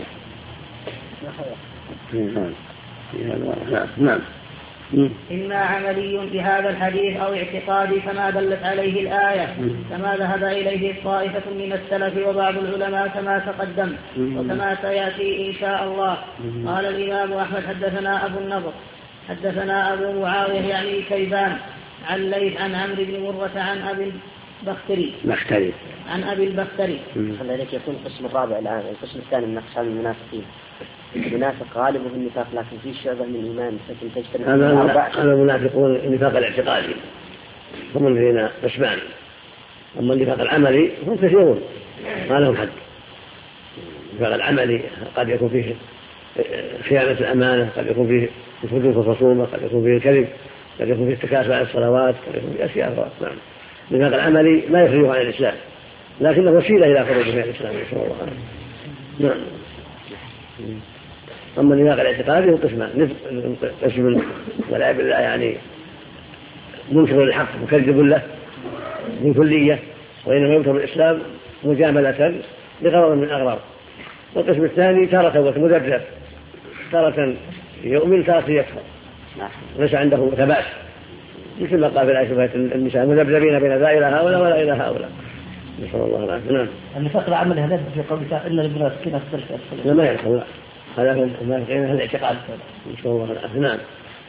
نعم إما عملي بهذا الحديث أو اعتقادي كما دلت عليه الآية، كما ذهب إليه طائفة من السلف وبعض العلماء كما تقدم وكما سيأتي إن شاء الله. قال الإمام أحمد: حدثنا أبو النضر حدثنا أبو معاوية يعني كيبان عن ليث عن عمرو بن مرة عن أبي البختري عن أبي البختري. خليك يكون القسم الرابع الآن. القسم الثاني من أقسام المنافقين: المنافق غالب في النفاق لكن فيه شعبة من الإيمان لكن تجتمع. هذا المنافقون النفاق الاعتقادي هم الذين قسمان، أما النفاق العملي هم كثيرون ما لهم حد. النفاق العملي قد يكون فيه خيانة الأمانة، قد يكون فيه الفجور في الخصومة، قد يكون فيه الكذب، قد يكون فيه التكاسل على الصلوات، قد يكون فيه أشياء أخرى. نعم. النفاق العملي لا يخرجه عن الإسلام لكنه وسيلة إلى خروجه من الإسلام إن شاء الله. نعم. أما النفاق الاعتقادي هو قسمان: قسم والعياذ بالله يعني منكر للحق مكذب له من كلية، وإنما ينكر الإسلام مجاملة لغرض من الأغراض. والقسم الثاني تارة مذبذب، تارة يؤمن تارة يكفر، ليس عنده ثبات، مثل ما قال في الآية: النساء مذبذبين بين لا إلى هؤلاء ولا إلى هؤلاء. نسأل الله العافية. نعم. النفاق العمل هذا في قولك إلا المنافقين لا ما يدخل، هذا من المنافقين هذا الاعتقاد. نسأل الله العافية. نعم.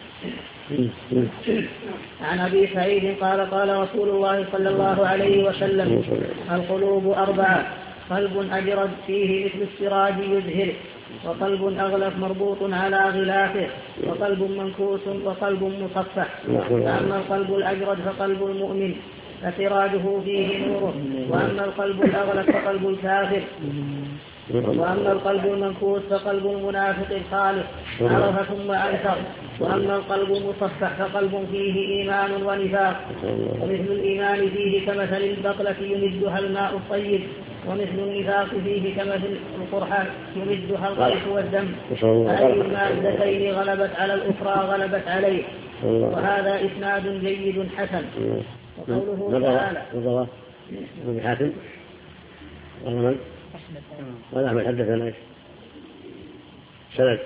عن أبي سعيد قال: قال رسول الله صلى الله عليه وسلم: القلوب 4: قلب أجرد فيه مثل السراج يزهر، وقلب أغلف مربوط على غلافه، وقلب منكوس، وقلب مصفح. فأما القلب الأجرد فقلب المؤمن فسراجه فيه نور، وأما القلب الأغلف فقلب الكافر، وأما القلب المنكوس فقلب المنافق الخالص عرف ثم أنكر، وأما القلب المصفح فقلب فيه إيمان ونفاق. ومثل الإيمان فيه كمثل البقلة يمدها الماء الطيب، ومثل النفاق فيه كمثل القرحة يمدها الغيث والدم، فأي المادتين غلبت على الأخرى غلبت عليه. وهذا إسناد جيد حسن. وقوله تعالى: ابن حاتم ولا أحمد حدثنا إيش سند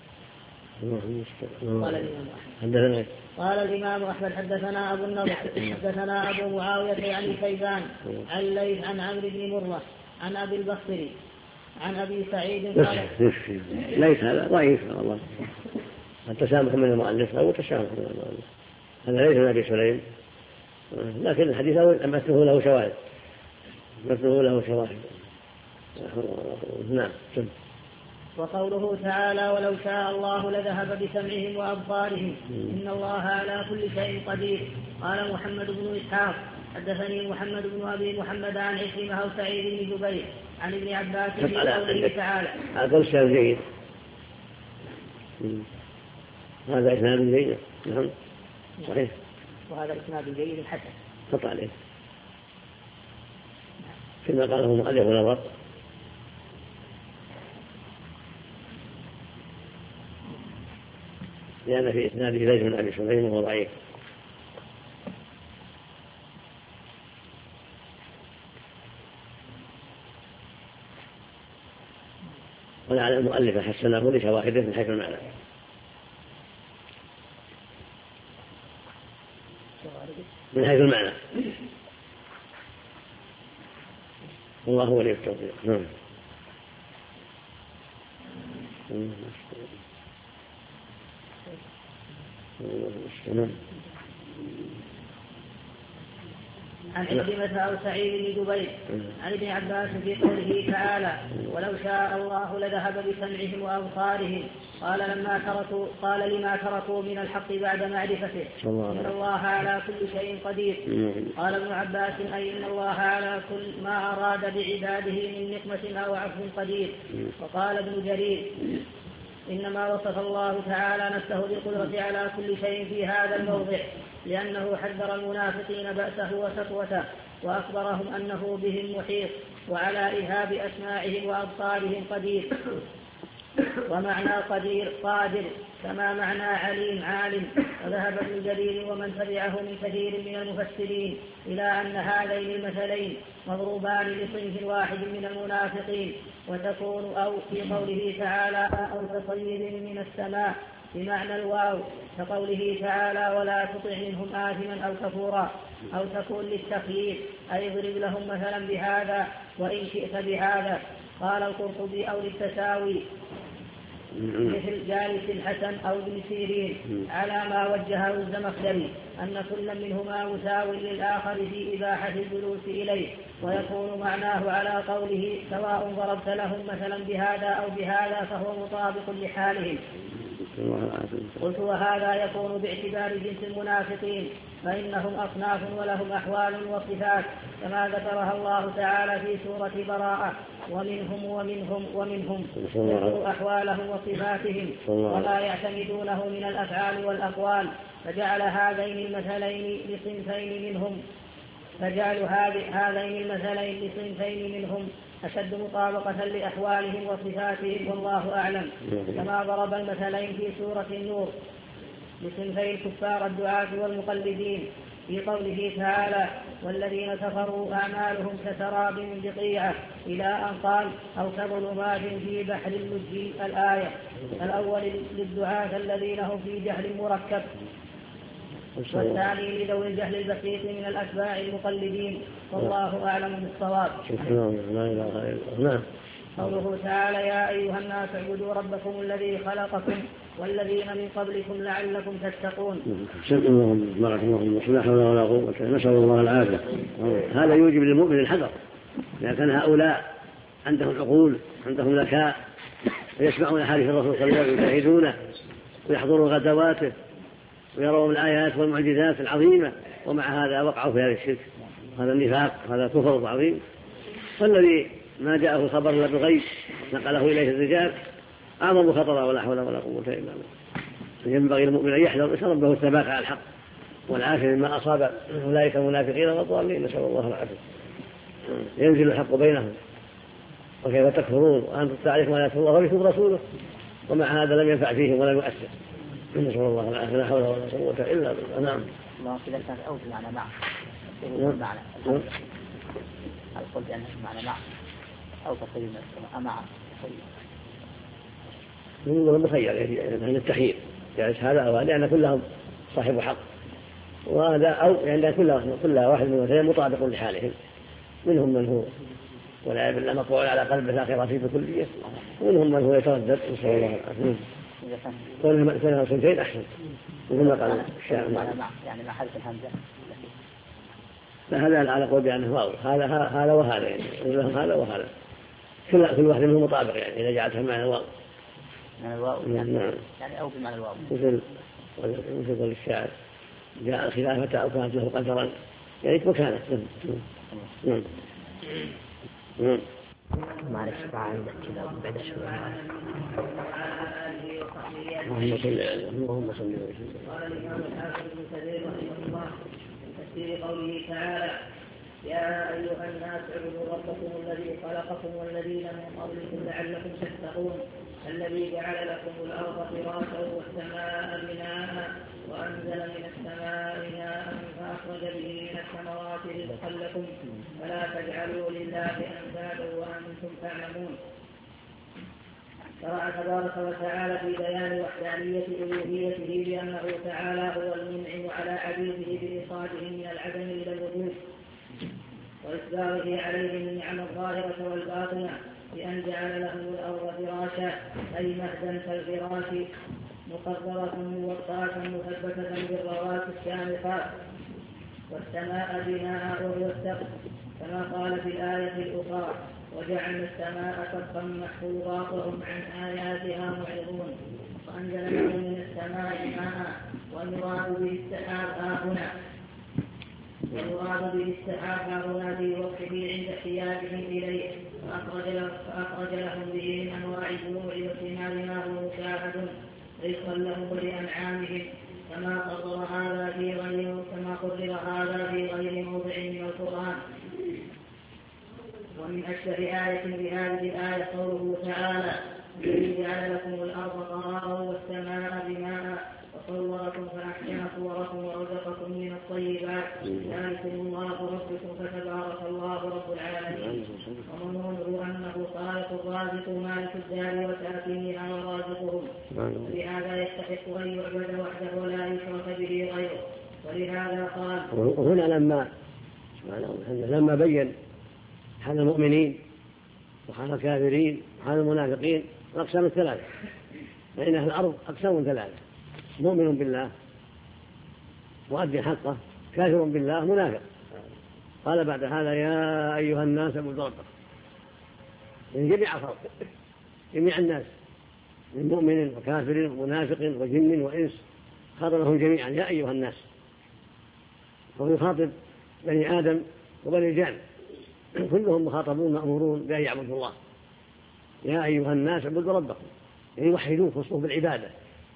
حدثنا إيش. قال الإمام أحمد: حدثنا أبو النضر حدثنا أبو معاوية يعني كيبان عن ليث عن عمرو بن مرة عن أبي البختري عن أبي سعيد قال: ليس هذا ضعيف والله. التسامح من المؤلف أو التسامح من المؤلف، هذا ليس من أبي سليم، لكن الحديث مثله له شواهد. نعم. وقوله تعالى ولو شاء الله لذهب بسمعهم وأبصارهم إن الله على كل شيء قدير. قال محمد بن إسحاق حدثني محمد بن أبي محمد عن عكرمة أو سعيد بن جبير عن ابن عباس في قوله تعالى. هذا إسناد جيد، هذا إسناد جيد. نعم صحيح، وهذا إسناد جيد حسن. قطع عليه كما قاله المؤلف ونظر. لأن في إسناده ليس من أبي سليم وهو ضعيف. ولعل المؤلف حسنه لشواهده من حيث المعنى. من حيث المعنى الله ولي التوفيق. نعم. عن عكرمة أو سعيد بن جبير عن ابن عباس في قوله تعالى ولو شاء الله لذهب بسمعهم وأبصارهم قال لما تركوا من الحق بعد معرفته إن الله على كل شيء قدير. قال ابن عباس أي إن الله على كل ما أراد بعباده من نقمة أو عفو قدير. وقال ابن جرير إنما وصف الله تعالى نفسه بالقدرة على كل شيء في هذا الموضع لأنه حذر المنافقين بأسه وسطوته وأخبرهم أنه بهم محيط وعلى إهاب أسماعهم وأبصارهم قدير. ومعنى قدير قادر كما معنى عليم عالم. وذهب ابن جرير ومن تبعه من كثير من المفسرين إلى أن هذين المثلين مضروبان لصنف واحد من المنافقين وتكون أو في قوله تعالى أو كصيب من السماء بمعنى الواو كقوله تعالى ولا تطع منهم آثما أو كفورا أو تكون للتخيير أي اضرب لهم مثلا بهذا وإن شئت بهذا. قال القرطبي أو للتساوي مثل جالس الحسن أو ابن سيرين على ما وجهه الزمخشري أن كل منهما مساو للآخر في إباحة الجلوس إليه ويكون معناه على قوله سواء ضربت لهم مثلا بهذا أو بهذا فهو مطابق لحالهم. قلت وهذا يكون باعتبار جنس المنافقين فإنهم أصناف ولهم أحوال وصفات كما ذكرها الله تعالى في سورة براءة ومنهم يذكر أحوالهم وصفاتهم وما يعتمدونه من الأفعال والأقوال فجعل هذين المثلين لصنفين منهم أشد مطابقة لأحوالهم وصفاتهم والله أعلم. كما ضرب المثلين في سورة النور لصنفي الكفار الدعاة والمقلدين في قوله تعالى والذين كفروا أعمالهم كسراب بقيعة إلى أن قال أو كظلمات في بحر اللجي الآية. الأول للدعاة الذين هم في جهل مركب والثاني لذوي الجهل البسيط من الأتباع المقلدين والله أعلم بالصواب. قوله تعالى يا أيها الناس اعبدوا ربكم الذي خلقكم والذين من قبلكم لعلكم تتقون. لا حول ولا قوة نسأل الله العافية. هذا يوجب للمؤمن الحذر إذا كان هؤلاء عندهم عقول عندهم ذكاء ويسمعون حديث الرسول صلى الله عليه وسلم ويشاهدونه ويحضرون غزواته ويرون الآيات والمعجزات العظيمة ومع هذا وقعوا في هذا الشرك هذا النفاق هذا كفر عظيم. فالذي ما جاءه الخبر إلا بالغيب نقله إليه الرجال أعظم خطرا ولا حول ولا قوة إلا بالله. ينبغي المؤمن أن يحذر يسأل ربه الثبات على الحق والعافية مما أصاب أولئك المنافقين والضالين نسأل الله العافية. ينزل الحق بينهم وكيف تكفرون وأنتم تعرفون ما يكفر الله ويكفر رسوله ومع هذا لم ينفع فيهم ولا يؤثر. نسأل الله العافية لا حول ولا قوة إلا بالله. نعم. الله إذا كان أوجه معنى معه معنى القول بأنه معنى معه أو تصير من السماء معه من مخير يعني التخيير جالس هذا أو هذا لأن كلهم صاحب حق وهذا أو يعني كل واحد من المثلين مطابق لحالهم. منهم من هو والعياذ بالله مطبوع على قلبه لا خير فيه بكلية ومنهم من هو يتردد نسأل الله العافية. كونها سنتين أحسن وكما قال الشاعر يعني مع حذف الهمزة لا هذا على قول بأنه واو هذا وهذا يعني لهم هذا وهذا كل واحد منهم مطابق يعني إذا جعلتها معنى واو من الواو يعني أو بمعنى الواو مثل الشاعر جاء الخلافة أو كانت له قدرا يعني مكانه. معلش عندك كذا بعد شوي. اللهم صل على اللهم صل على قال الإمام الحافظ بن كثير رحمه الله في تفسير قوله تعالى يا أيها الناس اعبدوا ربكم الذي خلقكم والذين من قبلكم لعلكم تتقون الذي جعل لكم الأرض فراشا والسماء بناء وأنزل من السماء ماء فأخرج به من الثمرات رزقا لكم فلا تجعلوا لله أندادا وأنتم تعلمون. شرع تبارك وتعالى في بيان وحدانية ألوهيته بأنه تعالى هو المنعم على عبيده بإخراجهم من العدم إلى الوجود وإسباغه عليهم النعم الظاهرة والباطنة بأن جعل لهم الأرض فراشا أي مهدا كالفراش مقدرة موطأة مثبتة بالرواسي الشامخات والسماء بناء وهو السقف كما قال في الآية الأخرى وجعلنا السماء سقفا محفوظا وهم عن آياتها معرضون وأنزل لهم من السماء ماء والمراد به السحاب هنا في وقته عند احتياجهم إليه فأخرج لهم به من أنواع الزروع والثمار ما هو مشاهد رزقا لهم ولأنعامهم كما قرر هذا في غير موضع من القرآن. ومن أشبه آية بهذه الآية قوله تعالى الذي جعل لكم الأرض قرارا والسماء بناء وصوركم فأحسن صوركم ورزقكم من الطيبات ذلكم الله ربكم فتبارك الله رب العالمين. ومنظر أنه خالق الرازق مالك الدار وتأتيها ورازقهم ولهذا يستحق أن يعبد وحده ولا يشرك به غيره ولهذا قال. وهنا لما بين حال المؤمنين وحال الكافرين وحال المنافقين الأقسام الثلاثة فإن أهل الأرض أقسام ثلاثة مؤمن بالله مؤدي حقه كافر بالله منافق. قال بعد هذا يا أيها الناس اعبدوا ربكم من جميع الخلق جميع الناس من مؤمن وكافر ومنافق وجن وإنس خاطبهم جميعا يا أيها الناس وهو يخاطب بني آدم وبني الجان كلهم مخاطبون مأمورون بأن يعبدوا الله. يا أيها الناس اعبدوا ربكم يعني وحدوه خصوصا بالعبادة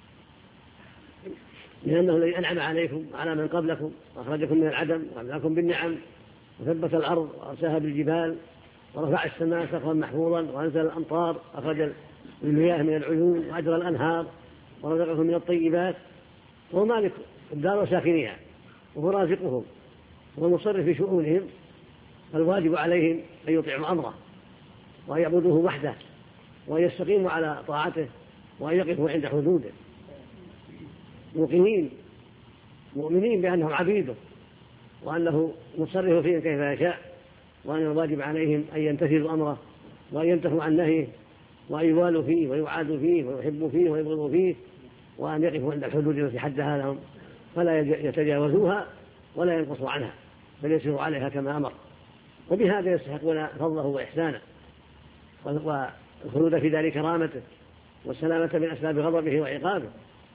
لأنه الذي أنعم عليكم على من قبلكم وأخرجكم من العدم وأملاكم بالنعم وثبت الأرض وأرساها بالجبال ورفع السماء سقفا محفوظا وأنزل الأمطار أخرج المياه من العيون وأجرى الأنهار ورزقكم من الطيبات وهو مالك الدار وساكنها وهو رازقهم وهو المصرف في شؤونهم فالواجب عليهم أن يطيعوا أمره وأن يعبدوه وحده وأن يستقيموا على طاعته وأن يقفوا عند حدوده موقنين مؤمنين بأنهم عبيده وأنه مصرف فيهم كيف يشاء وأن الواجب عليهم أن يمتثلوا أمره وأن ينتهوا عن نهيه وأن يوالوا فيه ويعادوا فيه ويحبوا فيه ويبغضوا فيه وأن يقفوا عند الحدود التي حدها لهم فلا يتجاوزوها ولا ينقصوا عنها بل يسيروا عليها كما أمر. وبهذا يستحقون فضله وإحسانه والخلود في دار كرامته والسلامة من أسباب غضبه وعقابه.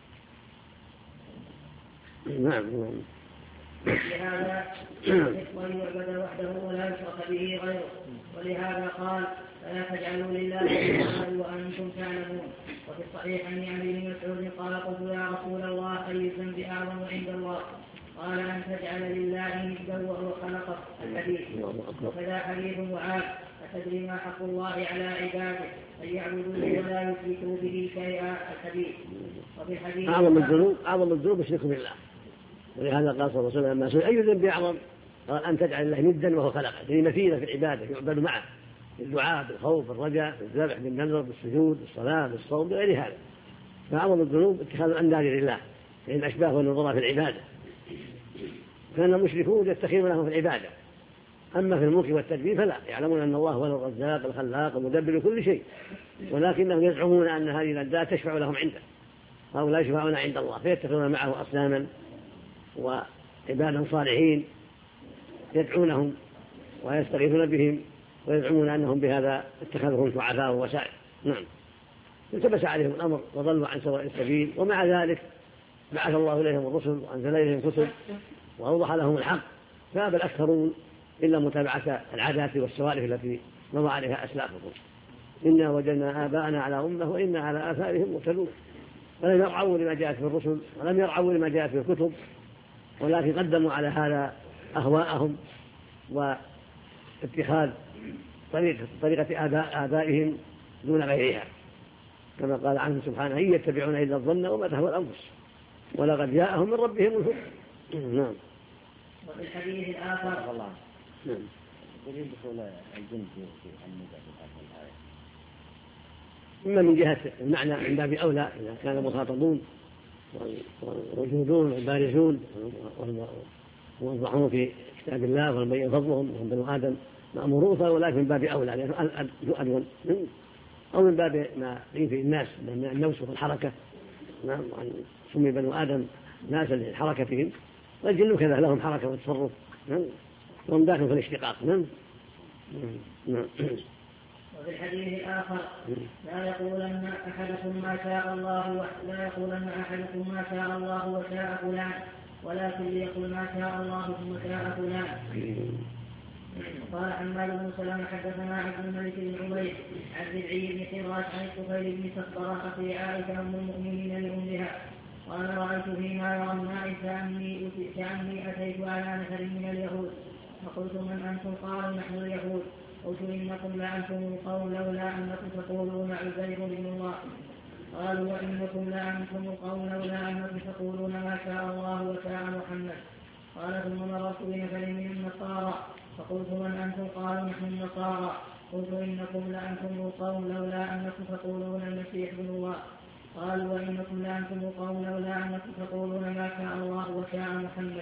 نعم. لهذا يحق أن يعبد وحده ولا يشرك به غيره ولهذا قال فلا تجعلوا لله أندادا وأنتم تعلمون. وفي الصحيحين عن ابن مسعود قال قلت يا رسول الله أي الذنب أعظم عند الله قال أن تجعل لله ندا وهو خلقك الحديث. وكذا حديث معاذ أتدري ما حق الله على عباده أن يعبدوه ولا يشركوا به شيئا الحديث. وفي الحديث أعظم الذنوب الشرك بالله ولهذا قال صلى الله عليه وسلم لما سئل أي ذنب أعظم قال أن تجعل الله ندا وهو خلقه يعني مثيلا في العبادة يعبد معه بالدعاء بالخوف بالرجاء بالذبح بالنذر بالسجود بالصلاة بالصوم بغير هذا. فأعظم الذنوب اتخاذ الأنداد لله يعني الأشباه والنظراء في العبادة كان المشركون يتخذون لهم في العبادة. أما في الملك والتدبير فلا يعلمون أن الله هو الرزاق الخلاق المدبر كل شيء ولكنهم يزعمون أن هذه الأنداد تشفع لهم عنده أو لا يشفعون عند الله فيتخذون معه أصناما وعبادا صالحين يدعونهم ويستغيثون بهم ويزعمون أنهم بهذا اتخذهم شعفاء ووسائل. نعم. التبس عليهم الأمر وضلوا عن سواء السبيل، ومع ذلك بعث الله إليهم الرسل وأنزل إليهم كتب وأوضح لهم الحق، فأبى الأكثرون إلا متابعة العادات والسوالف التي مضى عليها أسلافهم. إنا وجدنا آباءنا على أمة وإنا على آثارهم مقتدون. فلم يرعوا لما جاءت في الرسل ولم يرعوا لما جاءت في الكتب، ولكن قدموا على هذا أهواءهم واتخاذ طريقة آبائهم دون غيرها، كما قال عنهم سبحانه إن يتبعون إلا الظن وما تهوى الأنفس ولقد جاءهم من ربهم الهدى. نعم. وفي الحديث الآخر الله نعم. دليل دخول الجن في النبأ في الآية. إما من جهة المعنى من باب أولى إذا كان مخاطبون والوجودون والبارزون والموضحون في كتاب الله والبين فضلهم وهم بنو آدم مأمورون، ولكن من باب أولى لأنه أدون، أو من باب ما يفي الناس من النوس والحركة. نعم. سمي بنو آدم ناسا لحركتهم، والجن كذا لهم حركة وتصرف، وهم داخل في الاشتقاق. وفي الحديث الآخر لا يقولن أحدكم ما شاء الله وشاء فلان، ولكن ليقل ما شاء الله ثم شاء فلان. قال حماد بن سلمة حدثنا عبد الملك بن عبيد عن ربعي بن حراش عن الطفيل بن سخبرة أخي عائشة أم المؤمنين لأمها قال رأيت فيما يرى الناس كأني أتيت على نفر من اليهود فقلت من أنتم؟ قالوا نحن اليهود. قلت إنكم لأنتم القوم لولا أنكم تقولون عزير بن الله. قالوا وإنكم لأنتم القوم لولا أنكم تقولون ما شاء الله وشاء محمد. قال ثم مررت بنفر من النصارى فقلت من أنتم؟ قالوا نحن النصارى. قلت إنكم لأنتم القوم لولا أنكم تقولون المسيح بن الله. قالوا وإنكم لأنتم القوم لولا أنكم تقولون ما شاء الله وشاء محمد.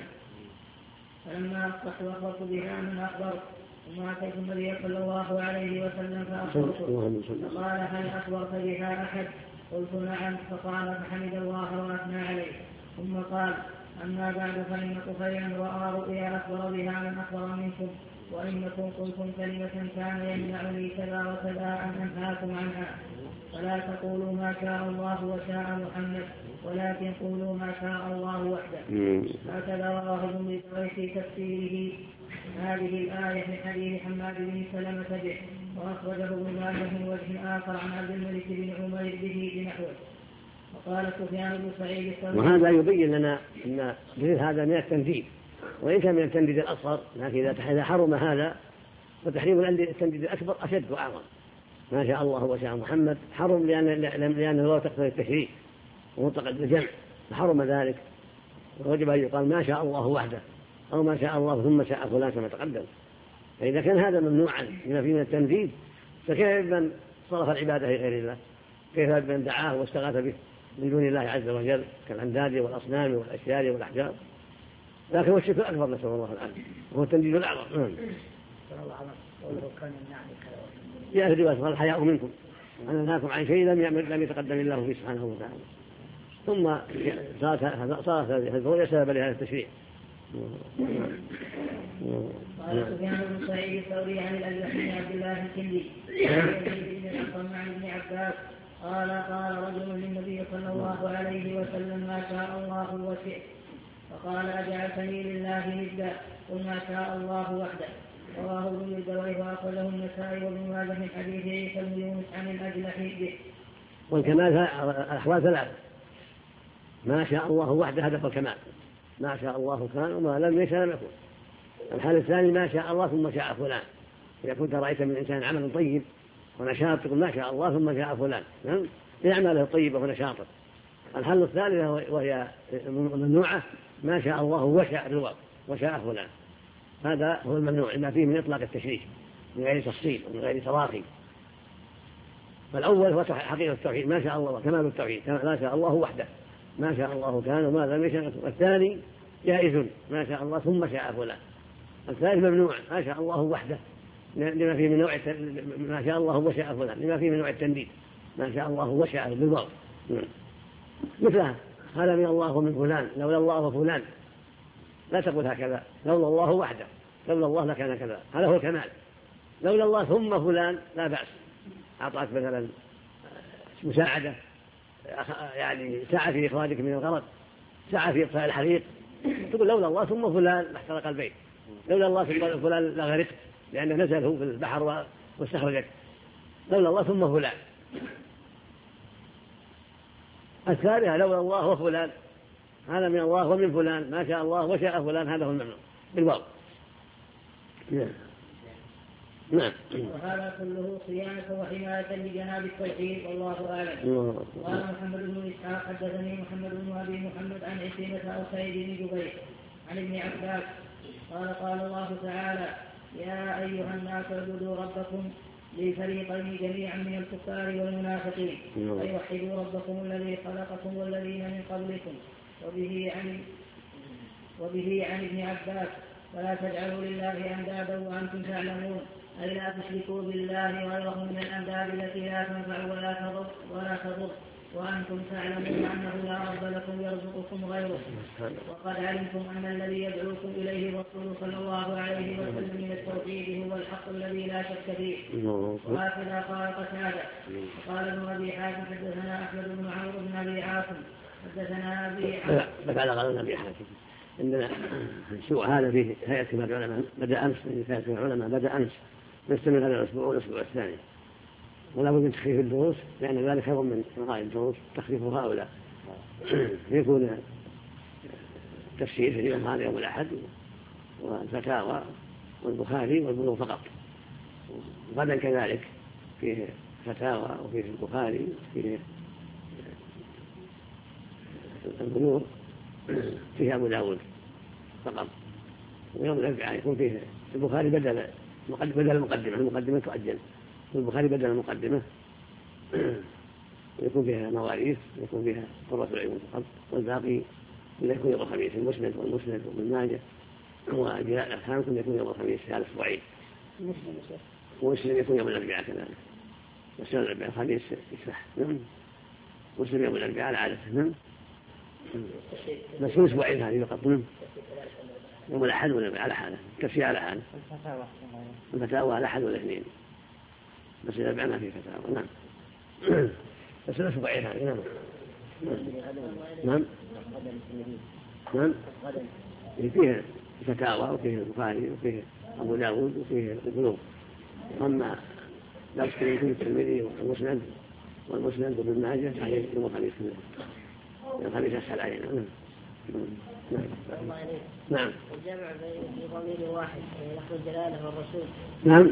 فلما أصبحت أخبرت بها من أخبرت، ثم أتيت النبي صلى الله عليه وسلم فأخبرته فقال هل أخبرت بها أحد؟ قلت نعم. فقال فحمد الله وأثنى عليه، ثم قال أما بعد فإن طفيلا رأى رؤيا أخبر بها من أخبر منكم، وإنكم قلتم كلمة كان يمنعني كذا وكذا أن أنهاكم عنها، فلا تقولوا ما شاء الله وشاء محمد ولكن قولوا ما شاء الله وحده. هكذا رواه ابن جرير في تفسيره هذه الآية من حديث حماد بن سلمة به، وأخرجه ابن ماجه من وجه آخر عن عبد الملك بن عمير به بنحوه. وقال سفيان بن سعيد وهذا يبين لنا أن مثل هذا من التنديد، وإن كان من التنديد الأصغر، لكن إذا حرم هذا فتحريم التنديد الأكبر أشد وأعظم. ما شاء الله وشاء محمد حرم لأنه لا تقتضي التشريك ومطلق الجمع، فحرم ذلك، ووجب أن يقال ما شاء الله وحده أو ما شاء الله ثم شاء فلان كما تقدم. فإذا كان هذا ممنوعا لما فيه من التنديد، فكيف من صرف العبادة لغير الله؟ كيف من دعاه واستغاث به من دون الله عز وجل كالأنداد والأصنام والأشجار والأحجار؟ لكن هو الشرك الأكبر نسأل الله العافية، وهو التنديد الأعظم. يا أهل الرواية قال الحياء منكم أن أنهاكم عن شيء لم يتقدم الله فيه سبحانه وتعالى، ثم صارت هذه الرؤيا سببا لهذا التشريع. قال سفيان بن سعيد الثوري عن الأجلح بن عبد الله الكندي عن ابن عباس قال قال رجل للنبي صلى الله عليه وسلم ما شاء الله وشئت، فقال أجعلتني لله ندا؟ قل ما شاء الله وحده. رواه ابن الجوير وأخرجه النسائي وابن ماجه من حديث عيسى بن يونس عن الأجلح به. والكمال الأحوال ثلاثة: ما شاء الله وحده هدف الكمال، ما شاء الله كان وما لم يشاء لم يكن. الحال الثاني ما شاء الله ثم شاء فلان، إذا كنت رأيت من الإنسان عمل طيب ونشاط تقول ما شاء الله ثم شاء فلان لأعماله الطيبة ونشاطه. الحال الثالث وهي ممنوعة ما شاء الله وشاء فلان، هذا هو الممنوع ما فيه من إطلاق التشريك من غير تفصيل ومن غير تراخي. فالأول هو حقيقة التوحيد ما شاء الله وكمال التوحيد ما شاء الله وحده ما شاء الله كان وما لم يشاء. والثاني جائز ما شاء الله ثم شاء فلان. الثالث ممنوع ما شاء الله وحده لما فيه من نوع ما شاء الله وشاء فلان لما فيه من نوع التنديد ما شاء الله وشاء بالواو مثلها هذا من الله ومن فلان لولا الله وفلان. لا تقول هكذا لولا الله وحده لولا الله لكان كذا، هذا هو الكمال. لولا الله ثم فلان لا بأس. أعطاك مثلا مساعدة، يعني سعى في إخراجك من الغرق، سعى في إطفاء الحريق، تقول لولا الله ثم فلان لاحترق البيت، لولا الله ثم فلان لغرقت لأنه نزله في البحر واستخرجك، لولا الله ثم فلان. الثالثة لولا الله وفلان، هذا من الله ومن فلان، ما شاء الله وشاء فلان، هذا هو الممنوع بالواو. نعم. وهذا كله صيانة وحماية لجناب التوحيد والله أعلم. قال محمد بن إسحاق حدثني محمد بن أبي محمد عن عكرمة أو سعيد بن جبير عن ابن عباس قال الله تعالى: يا أيها الناس اعبدوا ربكم للفريقين جميعا من الكفار والمنافقين ويوحدوا ربكم الذي خلقكم والذين من قبلكم. وبه عن ابن عباس: ولا تجعلوا لله أندادا وأنتم تعلمون، أي لا تشركوا بالله غيره من الأنداد التي لا تنفع ولا تضر وأنتم تعلمون أنه لا رب لكم يرزقكم غيره، وقد علمتم أن الذي يدعوكم إليه الرسول صلى الله عليه وسلم من التوحيد هو الحق الذي لا شك فيه. وهكذا قال قتادة. وقال ابن أبي حاتم حدثنا أحمد بن عمرو بن أبي عاصم حدثنا أبي حاتم. قال أبي حاتم عندنا سوء هذا في هيئة كبار العلماء بدأ أمس، هيئة كبار العلماء بدأ أمس، نستمر هذا الأسبوع والأسبوع الثاني، ولا بد من تخفيف الدروس لأن ذلك خير من إلغاء الدروس، تخفيف هؤلاء يكون تفسير في اليوم هذا يوم الأحد والفتاوى والبخاري والبلوغ فقط، غدا كذلك فيه فتاوى وفيه البخاري وفيه البلوغ فيه أبو داود فقط. ويوم الأربعاء يكون فيه البخاري بدل المقدمة تؤجل، والبخاري بدل المقدمة يكون فيها مواريث، يكون فيها قرة العيون فقط، والباقي يكون يوم الخميس المسند والمسند وابن ماجه وأجزاء الأفهام يكون يوم الخميس في هذا الأسبوعين، ومسلم يكون يوم الأربعاء كذلك، مسلم الأربعاء الخميس يسمح، مسلم يوم الأربعاء العادة بس في أسبوعين هذه فقط، يوم الأحد والأربعاء على حاله، كفي على حاله، الفتاوى على الأحد والاثنين، بس الأربعاء ما فيه فتاوى. نعم. بس الأسبوعين هذه. نعم. نعم. نعم. فيه فتاوى وفيه البخاري وفيه أبو داود وفيه البلوغ، أما لا تشتري فيه الترمذي والمسند وابن ماجه عليه يوم الخميس الخميس أسهل علينا. نعم. الجمع في ضمير واحد لفظ الجلالة والرسول. نعم.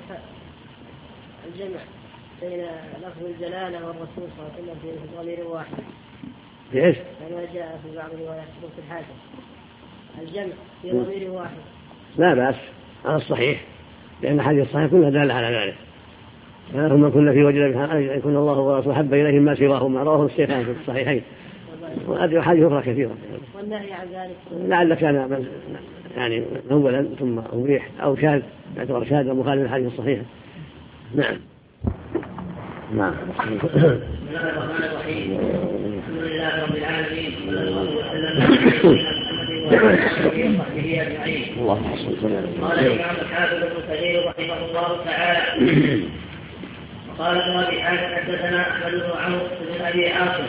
الجمع بين لفظ الجلالة والرسول صلى الله عليه وسلم في ضمير واحد. في ايش؟ كما جاء في بعض الروايات في الحاجة. الجمع في ضمير واحد. لا بأس، على الصحيح، لأن الحديث الصحيح كلها دال على ذلك. ثم كنا في وجد يكون الله ورسوله حب إليهم ما سواهما، رواه الشيخان في الصحيحين، وهذه حديث أخرى كثيرة. والنهي عن ذلك لعل كان يعني أولا ثم أبيح أو شاذ يعتبر شاذ ومخالف الحديث الصحيح. نعم. نعم. بسم الله الرحمن الرحيم. الحمد لله رب العالمين، صلى الله وسلم على محمد وعلى آله وصحبه أجمعين. قال الإمام الحافظ ابن كثير رحمه الله تعالى: قال ابن أبي حاتم حدثنا أحمد بن عمرو بن أبي عاصم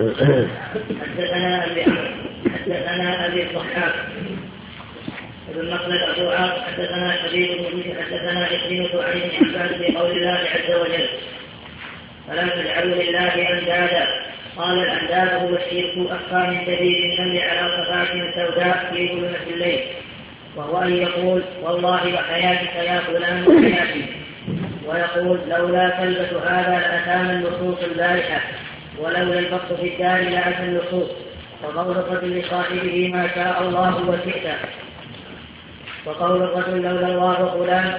حدثنا أبي الضحاك ابن مخلد أبو عاصم حدثنا حبيب بن يوسف حدثنا عكرمة عن ابن عباس في قول الله عز وجل: فلا تجعلوا لله أندادا. قال: الأنداد هو الشرك أخفى من شديد النمل على صفات سوداء في ظلمة الليل، وهو أن يقول: والله وحياتك يا فلان وحياتي، ويقول: لولا كلبة هذا لأتانا النصوص البارحة، ولولا البط في الدار لأتى النصوص، وقول الرجل لصاحبه: ما شاء الله وشئت، وقول الرجل: لولا الله فلان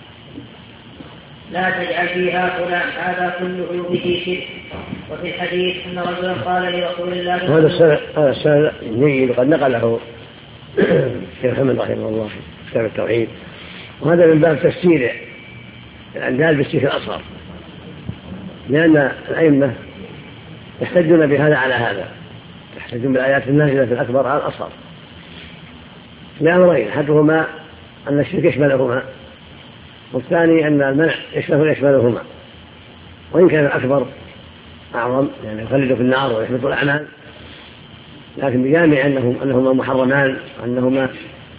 لا تجعل فيها فلان، هذا كله به شرك. وفي الحديث أن رجلا قال لرسول الله هذا السنة جيد قد نقله الشيخ محمد رحمه الله في كتاب التوحيد، وهذا من باب تفسير الأنداد بالشرك الأصغر، لأن الأئمة يحتجون بهذا على هذا، يحتجون بالآيات النازلة في الأكبر على الأصغر لأمرين: أحدهما أن الشرك يشملهما، والثاني أن المنع يشملهما، وإن كان الأكبر أعظم يعني يخلد في النار ويحبط الأعمال، لكن بجامع أنهما محرمان وأنهما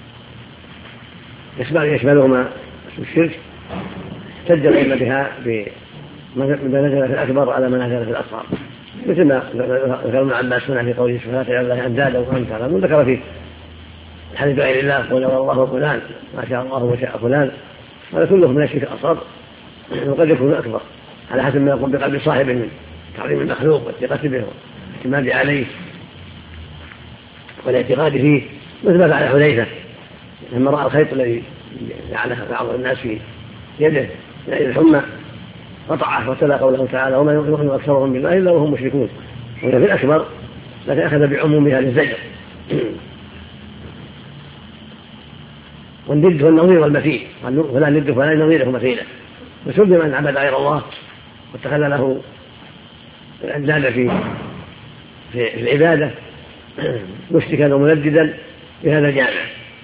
يشملهما الشرك احتج الأئمة بها بما نزل في الأكبر على ما نزل في الأصغر، مثل ما ذكر ابن عباس هنا في قوله سبحانه وتعالى الله أندادا وأمثالا، وذكر في الحديث غير الله قل الله فلان ما شاء الله وشاء فلان، هذا كله من الشرك الأصغر وقد يكون أكبر على حسب ما يقوم بقلب صاحبه من تعظيم المخلوق والثقة به والاعتماد عليه والاعتقاد فيه، مثل ما فعل حذيفة لما رأى الخيط الذي جعله بعض الناس في يده الحمى قطعه وتلا قوله تعالى وما يؤمن أكثرهم بالله إلا وهم مشركون، وهي في الأكبر لكن أخذ بعمومها للزجر. والند هو النظير والمثيل، فلا ند فلا نظيره مثيله، وسلم من عبد غير الله واتخذ له الأنداد في العبادة مشركا ومنددا بهذا الجامع،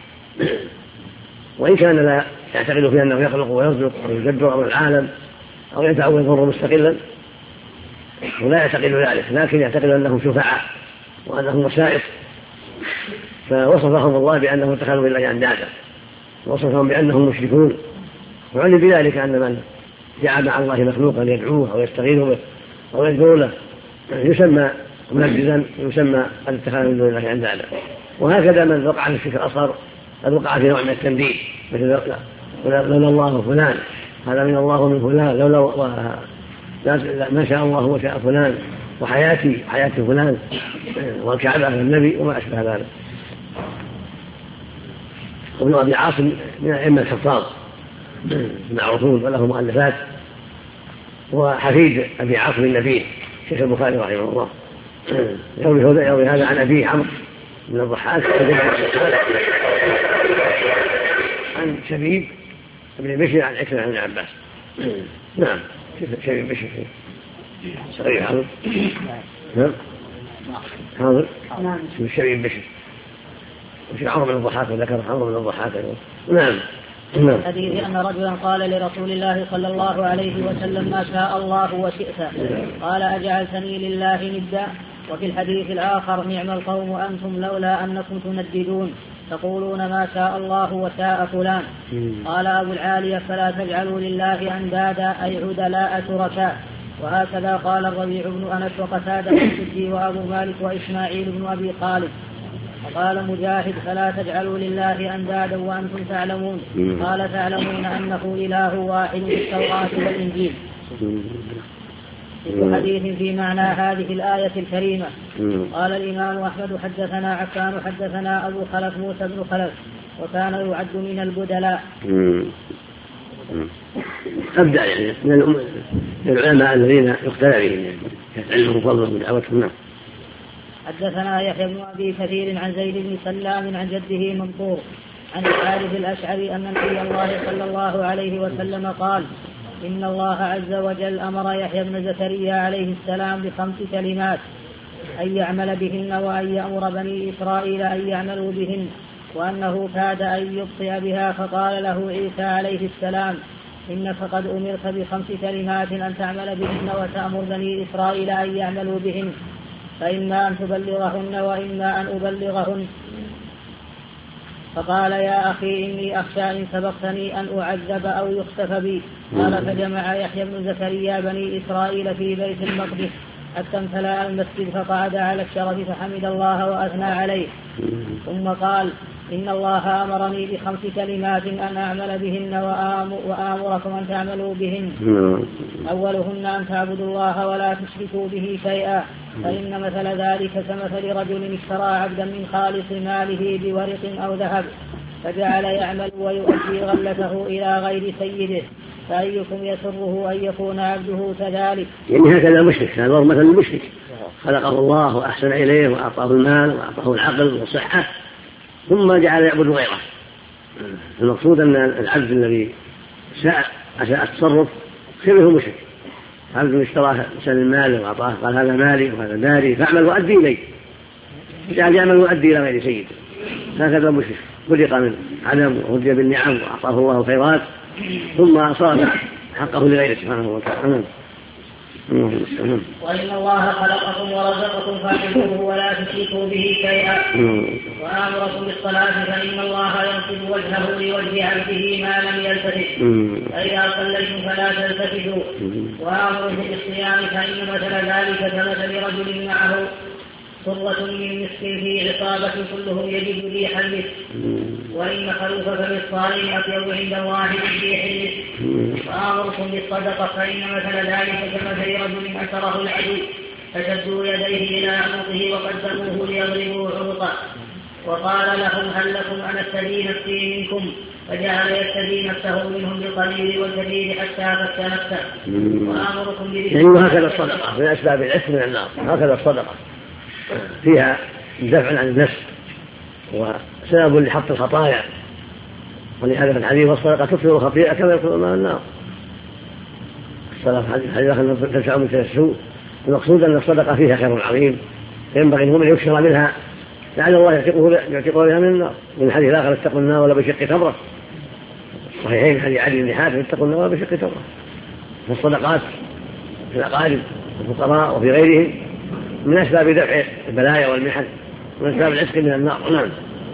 وإن كان لا يعتقد فيه أنه يخلق ويرزق أو يدبر أمر العالم أو ينفع ويضر مستقلا، ولا يعتقد ذلك، لكن يعتقد أنهم شفعاء وأنهم وسائط، فوصفهم الله بأنهم اتخذوا بالله أندادا، ووصفهم بأنهم مشركون، وعلم بذلك أن من جعل مع الله مخلوقا يدعوه أو يستغيث به أو يدعو له يسمى منجزا، يسمى الاتخاذ من دون الله أندادا. وهكذا من وقع في الشرك الأصغر قد وقع في نوع من التنديد، مثل لولا الله فلان هذا من الله ومن فلان، لولا ما شاء الله وشاء فلان وحياة فلان والكعبة النبي وما أشبه ذلك. وابن أبي عاصم من أئمة الحفاظ معروفون وله مؤلفات، وحفيد أبي عاصم النبي شيخ البخاري رحمه الله، يروي هذا عن أبي عمرو بن الضحاك عن شبيب بن بشر عن عكرمة عن ابن عباس. نعم شبيب بشر صغير حاضر حاضر شبيب بشر وفي عمرو بن الضحاك وذكر عمرو بن الضحاك. نعم. الحديث أن رجلا قال لرسول الله صلى الله عليه وسلم ما شاء الله وشئت، قال أجعلتني لله ندا. وفي الحديث الآخر نعم القوم أنتم لولا أنكم تنددون تقولون ما شاء الله وشاء فلان. قال أبو العالية فلا تجعلوا لله أندادا أي عدلاء شركاء. وهكذا قال الربيع بن أنس وقتادة والسدي وأبو مالك وإسماعيل بن أبي خالد. وقال مجاهد فلا تجعلوا لله أندادا وأنتم تعلمون، قال تعلمون أنه إله واحد في التوراة والإنجيل. في حديث في معنى هذه الآية الكريمة. قال الإمام أحمد حدثنا عفان حدثنا أبو خلف موسى بن خلف وكان يعد من البدلاء. أبدأ يعني من العلماء الذين يقتدى بهم علمهم فضلهم ودعوتهم. حدثنا يحيى بن أبي كثير عن زيد بن سلام عن جده منصور عن الحارث الأشعري أن نبي الله صلى الله عليه وسلم قال إن الله عز وجل أمر يحيى بن زكريا عليه السلام ب5 كلمات أن يعمل بهن وأن يأمر بني إسرائيل أن يعملوا بهن، وأنه كاد أن يبطئ بها فقال له عيسى عليه السلام إنك قد أمرت ب5 كلمات أن تعمل بهن وتأمر بني إسرائيل أن يعملوا بهن، فإما أن تبلغهن وإما أن أبلغهن. فقال يا أخي إني أخشى إن سبقتني أن أعذب أو يخسف بي. قال فجمع يحيى بن زكريا بني إسرائيل في بيت المقدس حتى امتلأ المسجد فقعد على الشرف فحمد الله وأثنى عليه، ثم قال إن الله أمرني ب5 كلمات أن أعمل بهن وآمركم أن تعملوا بهن. أولهن أن تعبدوا الله ولا تشركوا به شيئا، فإن مثل ذلك كمثل رجل اشترى عبدا من خالص ماله بورق أو ذهب فجعل يعمل ويؤدي غلته إلى غير سيده، فأيكم يسره أن يكون عبده كذلك؟ يعني هكذا المشرك، هذا مثل المشرك خلقه الله وأحسن إليه وأعطاه المال وأعطاه العقل والصحة ثم جعل يعبد غيره. المقصود أن العبد الذي أساء التصرف شبه مشرك، عبد اشتراه إنسان المال وأعطاه قال هذا مالي وهذا داري فاعمل وأدي إليه، جعل يعمل وأدي إلى غير سيده، هكذا مشرك خلق من عدم وهدي بالنعم وأعطاه الله الخيرات ثم صرف حقه لغيره سبحانه وتعالى. وإن الله خلقكم ورزقكم فاعبدوه ولا تشركوا به شيئا وآمركم بالصلاة فإن الله ينصب وجهه لوجه عبده ما لم يلتفت فإذا صليتم فلا تلتفتوا وآمركم بالصيام فإن مثل ذلك كمثل رجل معه صرة من مسك في عصابة كلهم يجد ريح المسك وإن خلوف فبالصائم أطيب عند واحد ريح المسك وآمركم بالصدقة فإن مثل ذلك كمثل رجل أسره العدو فشدوا يديه إلى عنقه وقدموه ليضربوا عنقه وقال لهم هل لكم أن أستدي نفسي منكم فجعل يستدي نفسه منهم بالقليل والكثير حتى فك نفسه وآمركم يعني وهكذا الصدقة من أسباب العتق من النار هكذا الصدقة فيها دفع عن النفس وسبب لحط الخطايا ولهذا في الحديث والصدقة تكثر الخطيئة كما يكثر الماء النار الصدقة حديث تدفع من السوء المقصود أن الصدقة فيها خير عظيم ينبغي المؤمن يكثر منها لعل الله يعتقه بها من النار من الحديث الآخر اتقوا النار ولا بشق تمرة الصحيحين حديث علي بن حاتم اتقوا النار ولا بشق تمرة فالصدقات في الأقارب والفقراء وفي غيرهم من أسباب دفع البلايا والمحن من أسباب العتق من النار. نعم.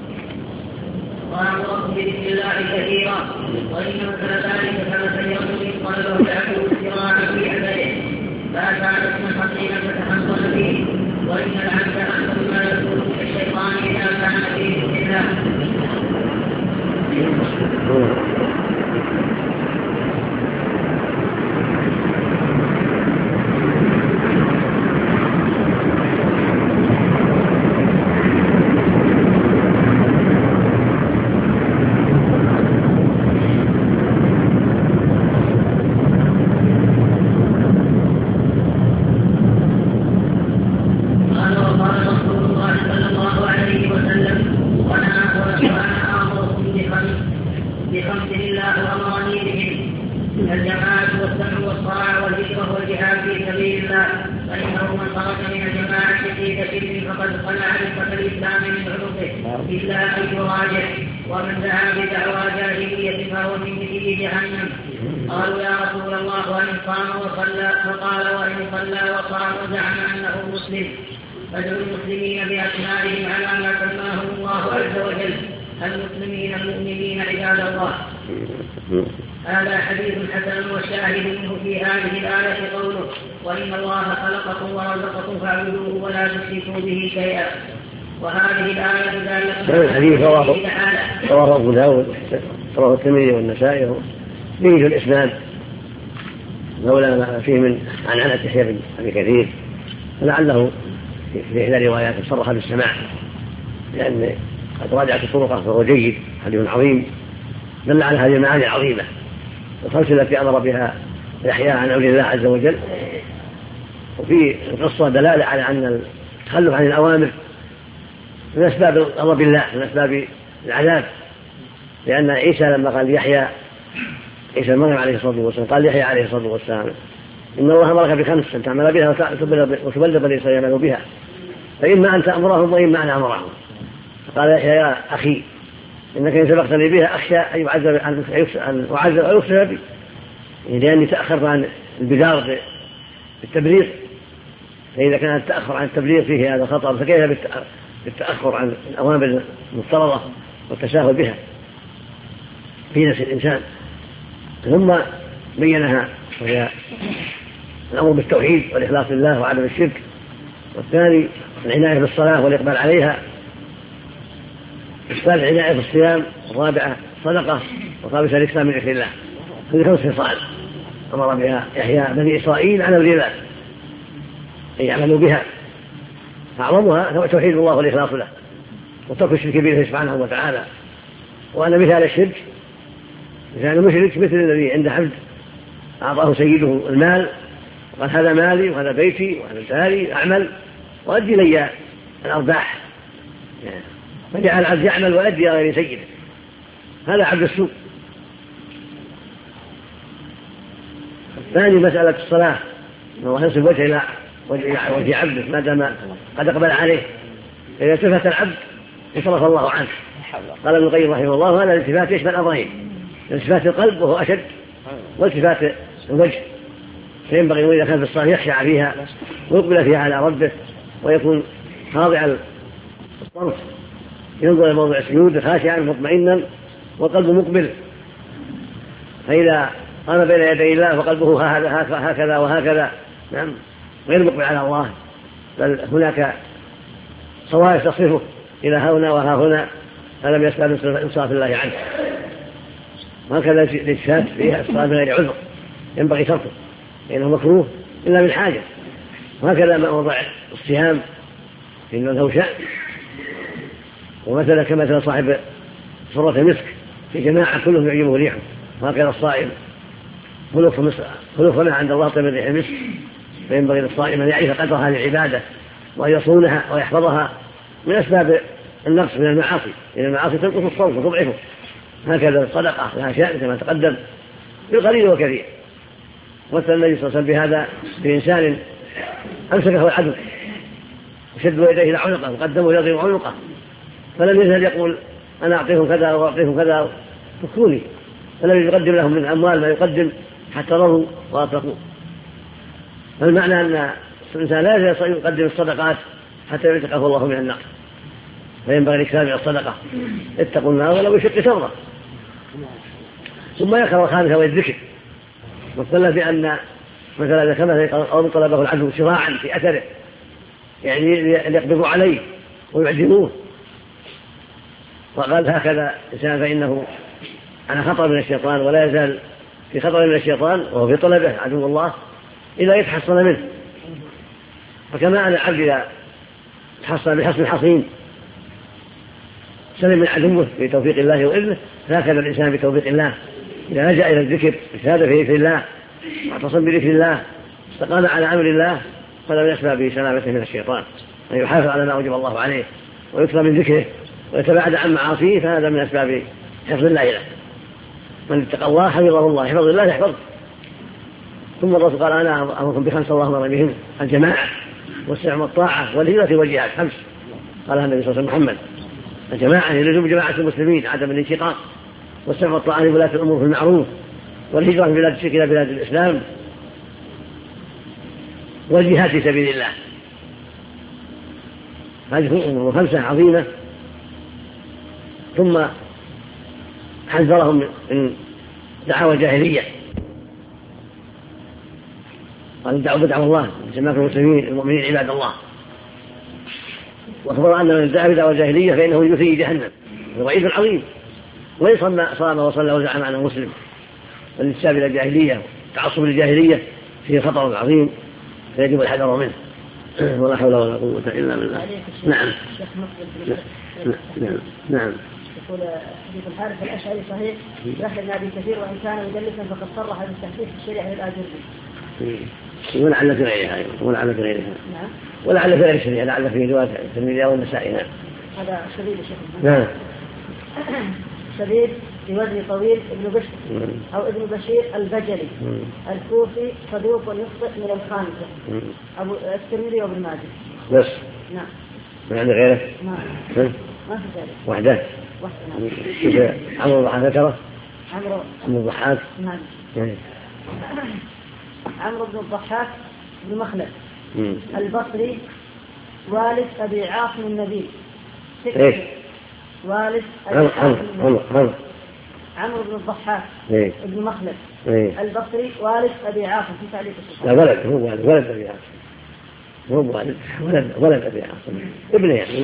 وأمركم بذكر الله كثيرا وإن مثل ذلك كمثل رجل قال له تعبد الصراع في عبده فأتى اسما حصينا فتحصن فيه وإن العبد أنه ما يكون من الشيطان إذا كان فيه الله. المسلمين المؤمنين عباد الله. هذا حديث حسن والشاهد منه في هذه الآية قوله وإن الله خلقكم ورزقكم فاعبدوه ولا تشركوا به شيئا. وهذه الآية دالة الحديث رواه أبو داود رواه الترمذي والنسائي يريد الإسناد لولا ما فيه من عنعنة يحيى بن أبي كثير فلعله في إحدى روايات صرح بالسماع لأن قد راجعت طرقه فهو جيد حديث عظيم دل على هذه المعاني العظيمة الخمس التي أمر بها يحيى عن أمر الله عز وجل. وفي القصة دلالة على أن التخلف عن الأوامر من أسباب غضب الله من أسباب العذاب لأن عيسى لما قال يحيى عيسى المريم عليه الصلاة والسلام قال يحيى عليه الصلاة والسلام إن الله أمرك بخمس أن تعمل بها وتبلغ بني إسرائيل يعملوا بها فإما أن تأمرهم وإما أن أمرهم. قال يحيى يا أخي إنك إن سبقتني بها أخشى أن أعذب أو يخسر بي لأني تأخرت عن البدار بالتبليغ فإذا كان التأخر عن التبليغ فيه هذا خطأ فكيف بالتأخر عن الأوامر المفترضة والتساهل بها في نفس الإنسان. ثم بينها وهي الأمر بالتوحيد والإخلاص لله وعدم الشرك والثاني العناية بالصلاة والإقبال عليها الثالث العناية بالصيام الرابعة صدقة والخامسة الإكثار من ذكر الله. هذه 5 خصال أمر بها يحيى بني إسرائيل على أمر الله أن يعملوا بها أعظمها توحيد الله والإخلاص له وترك الشرك به سبحانه وتعالى. وأن مثال الشرك مثال المشرك مثل الذي عند عبد أعطاه سيده المال وقال هذا مالي وهذا بيتي وهذا داري أعمل وأدي لي الأرباح فجعل العبد يعمل ويؤدي غير سيده هذا عبد السوء. الثاني مسألة الصلاة إن الله ينصب وجهه إلى وجه عبده ما دام قد أقبل عليه إذا التفت العبد انصرف الله عنه. قال ابن القيم رحمه الله هذا الالتفات يشمل أمرين التفات القلب وهو أشد والتفات الوجه فينبغي إذا كان في الصلاة يخشع فيها ويقبل فيها على ربه ويكون خاضع الصرف، ينظر إلى موضع السجود خاشعا مطمئنا والقلب مقبل. فإذا قام بين يدي الله وقلبه هكذا وهكذا نعم غير مقبل على الله، بل هناك صوارف تصرفه إلى هنا وها هنا، فلم يسأل انصاف الله عنه. وهكذا الاجتهاد في الصلاة من غير عذر ينبغي تركه لأنه مكروه إلا من حاجة. وهكذا موضع الصيام إنه له شأن، ومثلا كمثل صاحب صرة المسك في جماعة كلهم يعجبه ريحه، وهكذا الصائم خلق ما عند الله طيب ريح المسك. فينبغي للصائم أن يعرف قدر هذه العبادة وأن يصونها ويحفظها من أسباب النقص من المعاصي، لأن المعاصي تنقص الصوم وتضعفه. هكذا الصدقة لها شأن كما تقدم بالقليل وكثير. مثل النبي صلى الله عليه وسلم بهذا بإنسان أمسكه العدو وشدوا يديه إلى عنقه وقدموا يضرب عنقه، فلم يزل يقول أنا أعطيهم كذا وأعطيهم كذا فكوني، فلم يقدم لهم من الأموال ما يقدم حتى رضوا وأطلقوا. فالمعنى أن الإنسان لا يزال يقدم الصدقات حتى يعتقه الله من النار، فينبغي الإكثار من الصدقة. اتقوا النار ولو بشق تمرة. ثم يقرأ الخامسة والذكر، واختلف بأن مثلا إذا كان أو طلبه العدو شراعا في أثره يعني ليقبضوا عليه ويعدموه، وقال هكذا إنسان فإنه على خطر من الشيطان ولا يزال في خطر من الشيطان وهو في طلبه عدو الله إذا يتحصن منه. فكما أن العبد إذا تحصن بحصن حصين سلم من عدوه بتوفيق الله وإذنه، فهكذا الإنسان بتوفيق الله إذا لجأ إلى الذكر اجتهد في ذكر الله واعتصم بذكر الله استقام على أمر الله فلم يسمى بسلامته من الشيطان، أن يحافظ على ما أوجب الله عليه ويكثر من ذكره ويتباعد عن معاصيه، فهذا من أسباب حفظ الله له. من اتقى الله حفظه الله، حفظ الله يحفظه. ثم الرسول قال أنا أمركم بخمس الله أمر بهن: الجماعة والسمع والطاعة والهجرة والجهاد. خمس قالها النبي صلى الله عليه وسلم محمد: الجماعة يلزم جماعة المسلمين عدم الانشقاق، والسمع والطاعة لولاة الأمور في المعروف، والهجرة من بلاد الشرك إلى بلاد الإسلام، والجهاد في سبيل الله. هذه أمور خمسة عظيمة. ثم حذرهم من دعوى الجاهلية، قال دعوا بدعوا الله جماعة المسلمين المؤمنين عباد الله، واخبر أن من دعا بدعوى الجاهلية فإنه يثير جهنم، وعيد عظيم. وإن صام وصلى وزعم أنه مسلم، والانتساب إلى الجاهلية تعصب للجاهلية فيه خطر عظيم فيجب الحذر منه، ولا حول ولا قوة إلا بالله. نعم نعم. يقول حديث الحارث الأشعري صحيح يحيى بن أبي كثير وإن كان مدلسا فقد صرح بالتحديث في الشريعة للآجري. ولعل في غيرها نعم. ولعل في غير الشريعة، لعل في رواية الترمذي أو النسائي. نعم. هذا شديد الشيخ. نعم. شديد بوزن طويل ابن بشر أو ابن بشير البجلي الكوفي صدوق يخطئ من الخامسة. أبو الترمذي وابن ماجه. بس. نعم. ما عندك غيره؟ نعم. ما في ذلك. وحده. نعم. عمرو الضحاك ذكره؟ عمرو الضحاك. نعم. عمرو بن الضحاك بن مخلد البصري والد أبي عاصم النبي. إيش؟ والد أبي عاصم النبي. عمرو بن الضحاك بن مخلد البصري والد أبي عاصم في تعليق الصحابة. لا ولد، هو ولد أبي عاصم، هو ولد أبي عاصم ابنه يعني.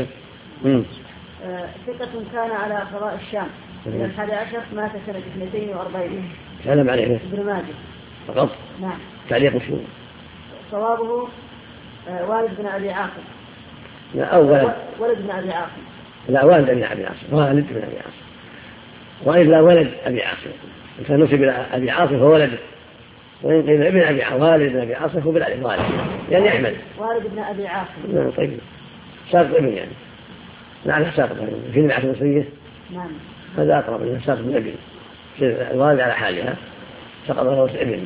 ثقة كان على قضاء الشام من 11 مات سنة 42. سلم عليه ابن ماجه فقط. نعم. تعليق شو؟ صوابه والد بن أبي عاصم. لا أو ولد بن أبي عاصم. لا والد بن أبي عاصم، والد بن أبي عاصم، وإلا ولد أبي عاصم. إذا نسب إلى أبي عاصم فهو ولده، وإن قيل ابن أبي عاصم والد بن أبي عاصم هو بالألف والد يعني أحمد. والد بن أبي عاصم. طيب ساق ابن يعني لعله ساق في نبعة المصرية. نعم. هذا أقرب من ساق ابن أبي، الوالد على حالها سقط له ابن.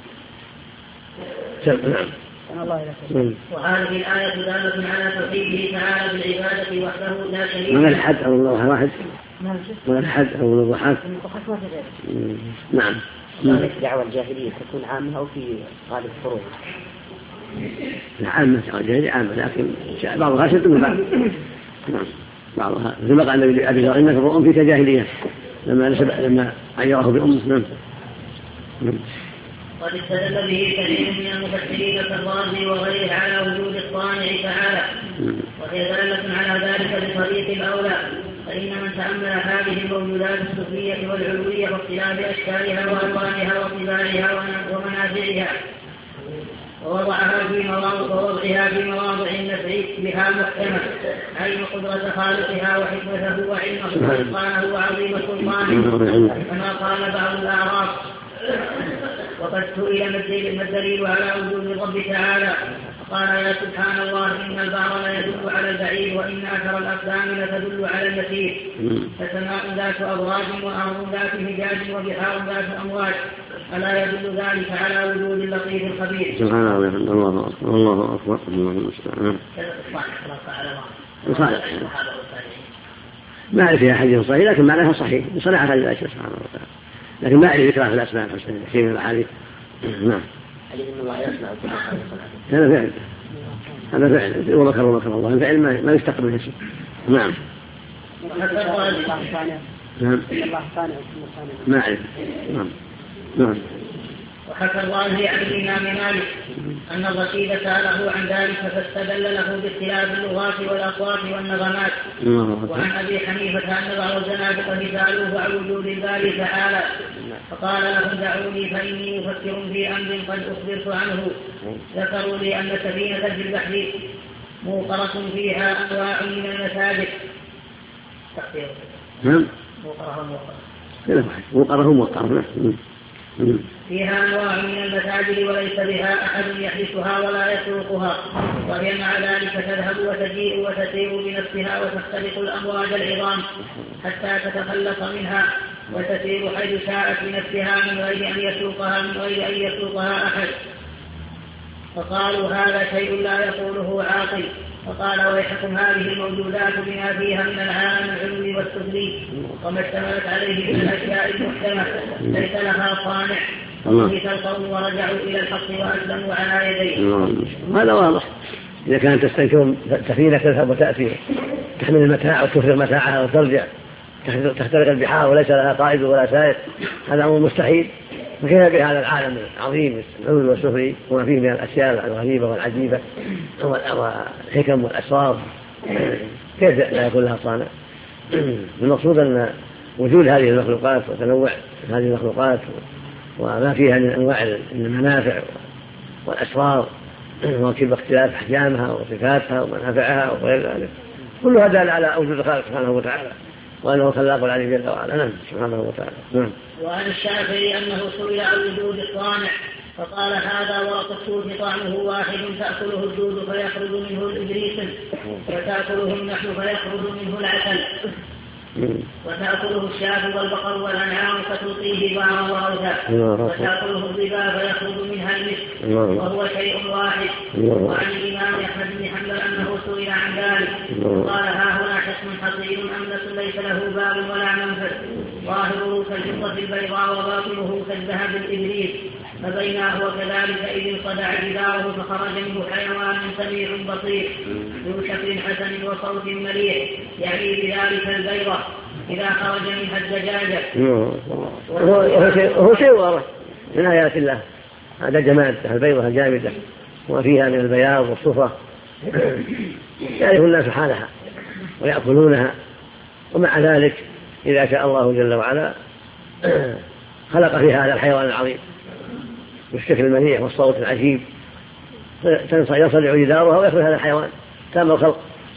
نعم. وهذه الآية دالة على توحيده تعالى بالعبادة وحده لا شريك له. من الحد أو الله واحد. من الحد أو الضحاك. نعم. دعوة الجاهلية تكون عامة أو في غالب الفروع؟ عامة، دعوة الجاهلية عامة، لكن بعضها أشد من بعض. بعضها مثل ما قال النبي أبي ذر إنك امرؤ فيك جاهلية لما عيره بأمه. قد استدل به كثير من المفسرين كالرازي وغيره على وجود الصانع تعالى، وهي دالة على ذلك بطريق الأولى، فإن من تأمل هذه الموجودات السفلية والعلوية واختلاف أشكالها وألوانها وطباعها ومنافعها ووضعها في مواضع النفع بها محكمة، علم قدرة خالقها وحكمته وعلمه وإتقانه وعظيم سلطانه، كما قال بعض الأعراب. وقد سئل ما الدليل على وجود الرب تعالى؟ قال يا سبحان الله إن البعر لا يدل على البعيد وإن أثر الأقدام لتدل على اليسير، فسماء ذات أبراج وأرض ذات هجاج وبحار ذات أمواج، ألا يدل ذلك على وجود اللطيف الخبير؟ سبحان الله. الله أكبر. الله المستعان. ما أعرف فيها حديث صحيح لكن معناها صحيح بصراحة الله سبحانه وتعالى، لكن ما أعرف ذكرها في الأسماء الحسنى شيء من الأحاديث. نعم. هذا فعل ومكر الله، الفعل ما يستقبل منه شيء. نعم. ما أعرف. نعم. وحكى الرازي عن الإمام مالك أن الرشيد سأله عن ذلك فاستدل له باختلاف اللغات والأصوات والنغمات. وعن أبي حنيفة أن بعض الزنادقة سألوه عن وجود الباري تعالى فقال لهم دعوني فإني مفكر في أمر قد أخبرت عنه. ذكروا لي أن سفينة في البحر موقرة فيها أنواع من المساجد. موقرة فيها أنواع من المساجد وليس بها أحد يحدثها ولا يسوقها، وهي مع ذلك تذهب وتجيء وتسير بنفسها وتختلق الأمواج العظام حتى تتخلص منها وتسير حيث شاءت بنفسها من غير أن يسوقها أحد. فقالوا هذا شيء لا يقوله عاقل. فقال ويحكم هذه الموجودات بما فيها من العالم العلوي والسفلي وما اشتملت عليه من الأشياء المحكمة ليس لها صانع، ومثل القوم ورجعوا إلى الحق وأسلموا على يديه. هذا واضح. إذا كانت تستنكر سفينة تذهب وتأتي تحمل المتاع وتفرغ متاعها وترجع تخترق البحار وليس لها قائد ولا سائق، هذا أمر مستحيل. فكيف بهذا العالم العظيم العلوي والسفلي وما فيه من الأشياء الغريبة والعجيبة والحكم والأسرار، كيف لا يكون لها صانع؟ المقصود أن وجود هذه المخلوقات وتنوع هذه المخلوقات وما فيها من أنواع المنافع والأسرار وكيف اختلاف أحجامها وصفاتها ومنافعها وغير ذلك، كل هذا على وجود الخالق سبحانه وتعالى وأنه خلاق العلي جل وعلا سبحانه وتعالى. وعن الشافعي أنه سئل عن وجود الصانع فقال هذا ورق السوس طعمه واحد تأكله الدود فيخرج منه الإبريق وتأكله النحل فيخرج منه العسل وتأكله الشاة والبقر والأنعام فتلقيه بعضا وأوثا وتأكله الربا فيخرج منها المسك وهو شيء واحد. وعن الإمام أحمد بن حنبل أنه سئل عن ذلك قال ها هنا حصن حصين أملس ليس له باب ولا منفذ ظاهره كالفضة البيضاء وباطنه كالذهب الإبريق فبيناه وكذلك إذ انصدع جداره فخرج منه حيوان سميع بصير ذو شكل حسن وصوت مليح يعني بذلك البيضة إذا خرج منها الدجاجة. وهو شيء واضح من آيات الله، هذا جمال البيضة الجامدة وفيها من البياض والصفرة يعرف الناس حالها ويأكلونها، ومع ذلك إذا شاء الله جل وعلا خلق فيها هذا الحيوان العظيم بالشكل المليح والصوت العجيب يصدع جدارها ويخرج هذا الحيوان تام الخلق.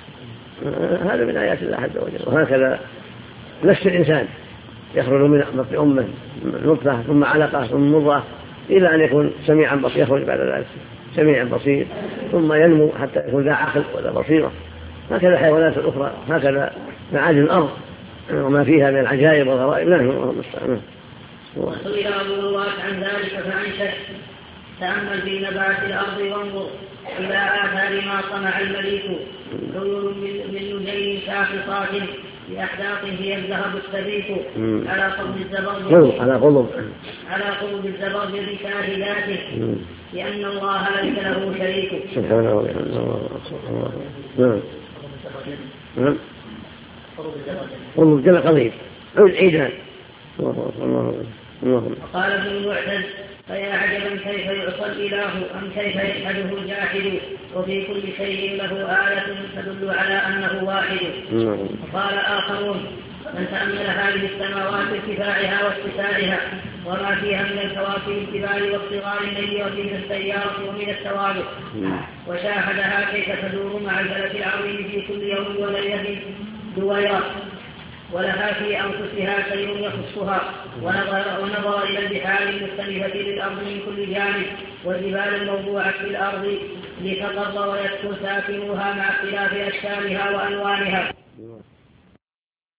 هذا من آيات الله عز وجل. وهكذا نفس الإنسان يخرج من بطن أمه نطفة ثم علقة ثم مضغة إلى أن يكون سميعا بصير، يخرج بعد ذلك سميعا بصير ثم ينمو حتى يكون ذا عقل ولا بصيرة. هكذا الحيوانات الأخرى، هكذا معادن الأرض وما فيها من العجائب والغرائب. وسئل أبو رواة عن ذلك فأنشد تأمل في نبات الأرض وانظر إلى آثار ما صنع المليك عيون من نجيم شاخصات بأحداقه يذهب السبيك على قلب الزبرجد بكاهلاته لأن الله ليس له شريك. سبحانه وتعالى. قلب قضيب عيدان. وقال ابن المعتز فيا عجبا كيف يعصى الإله أم كيف يجحده الجاحد وفي كل شيء له آية تدل على أنه واحد. وقال آخرون من تأمل هذه السماوات ارتفاعها واتساعها وما فيها من الكواكب الكبار والصغار النيرة من السيارة ومن الثوابت وشاهدها كيف تدور مع الفلك العظيم في كل يوم وليلة دويرة ولها في أنفسها شيء يخصها ونظر إلى البحار المختلفة للأرض من كل جانب والجبال الموضوعة في الأرض لتقر ويسكن ساكنوها مع اختلاف أشكالها وألوانها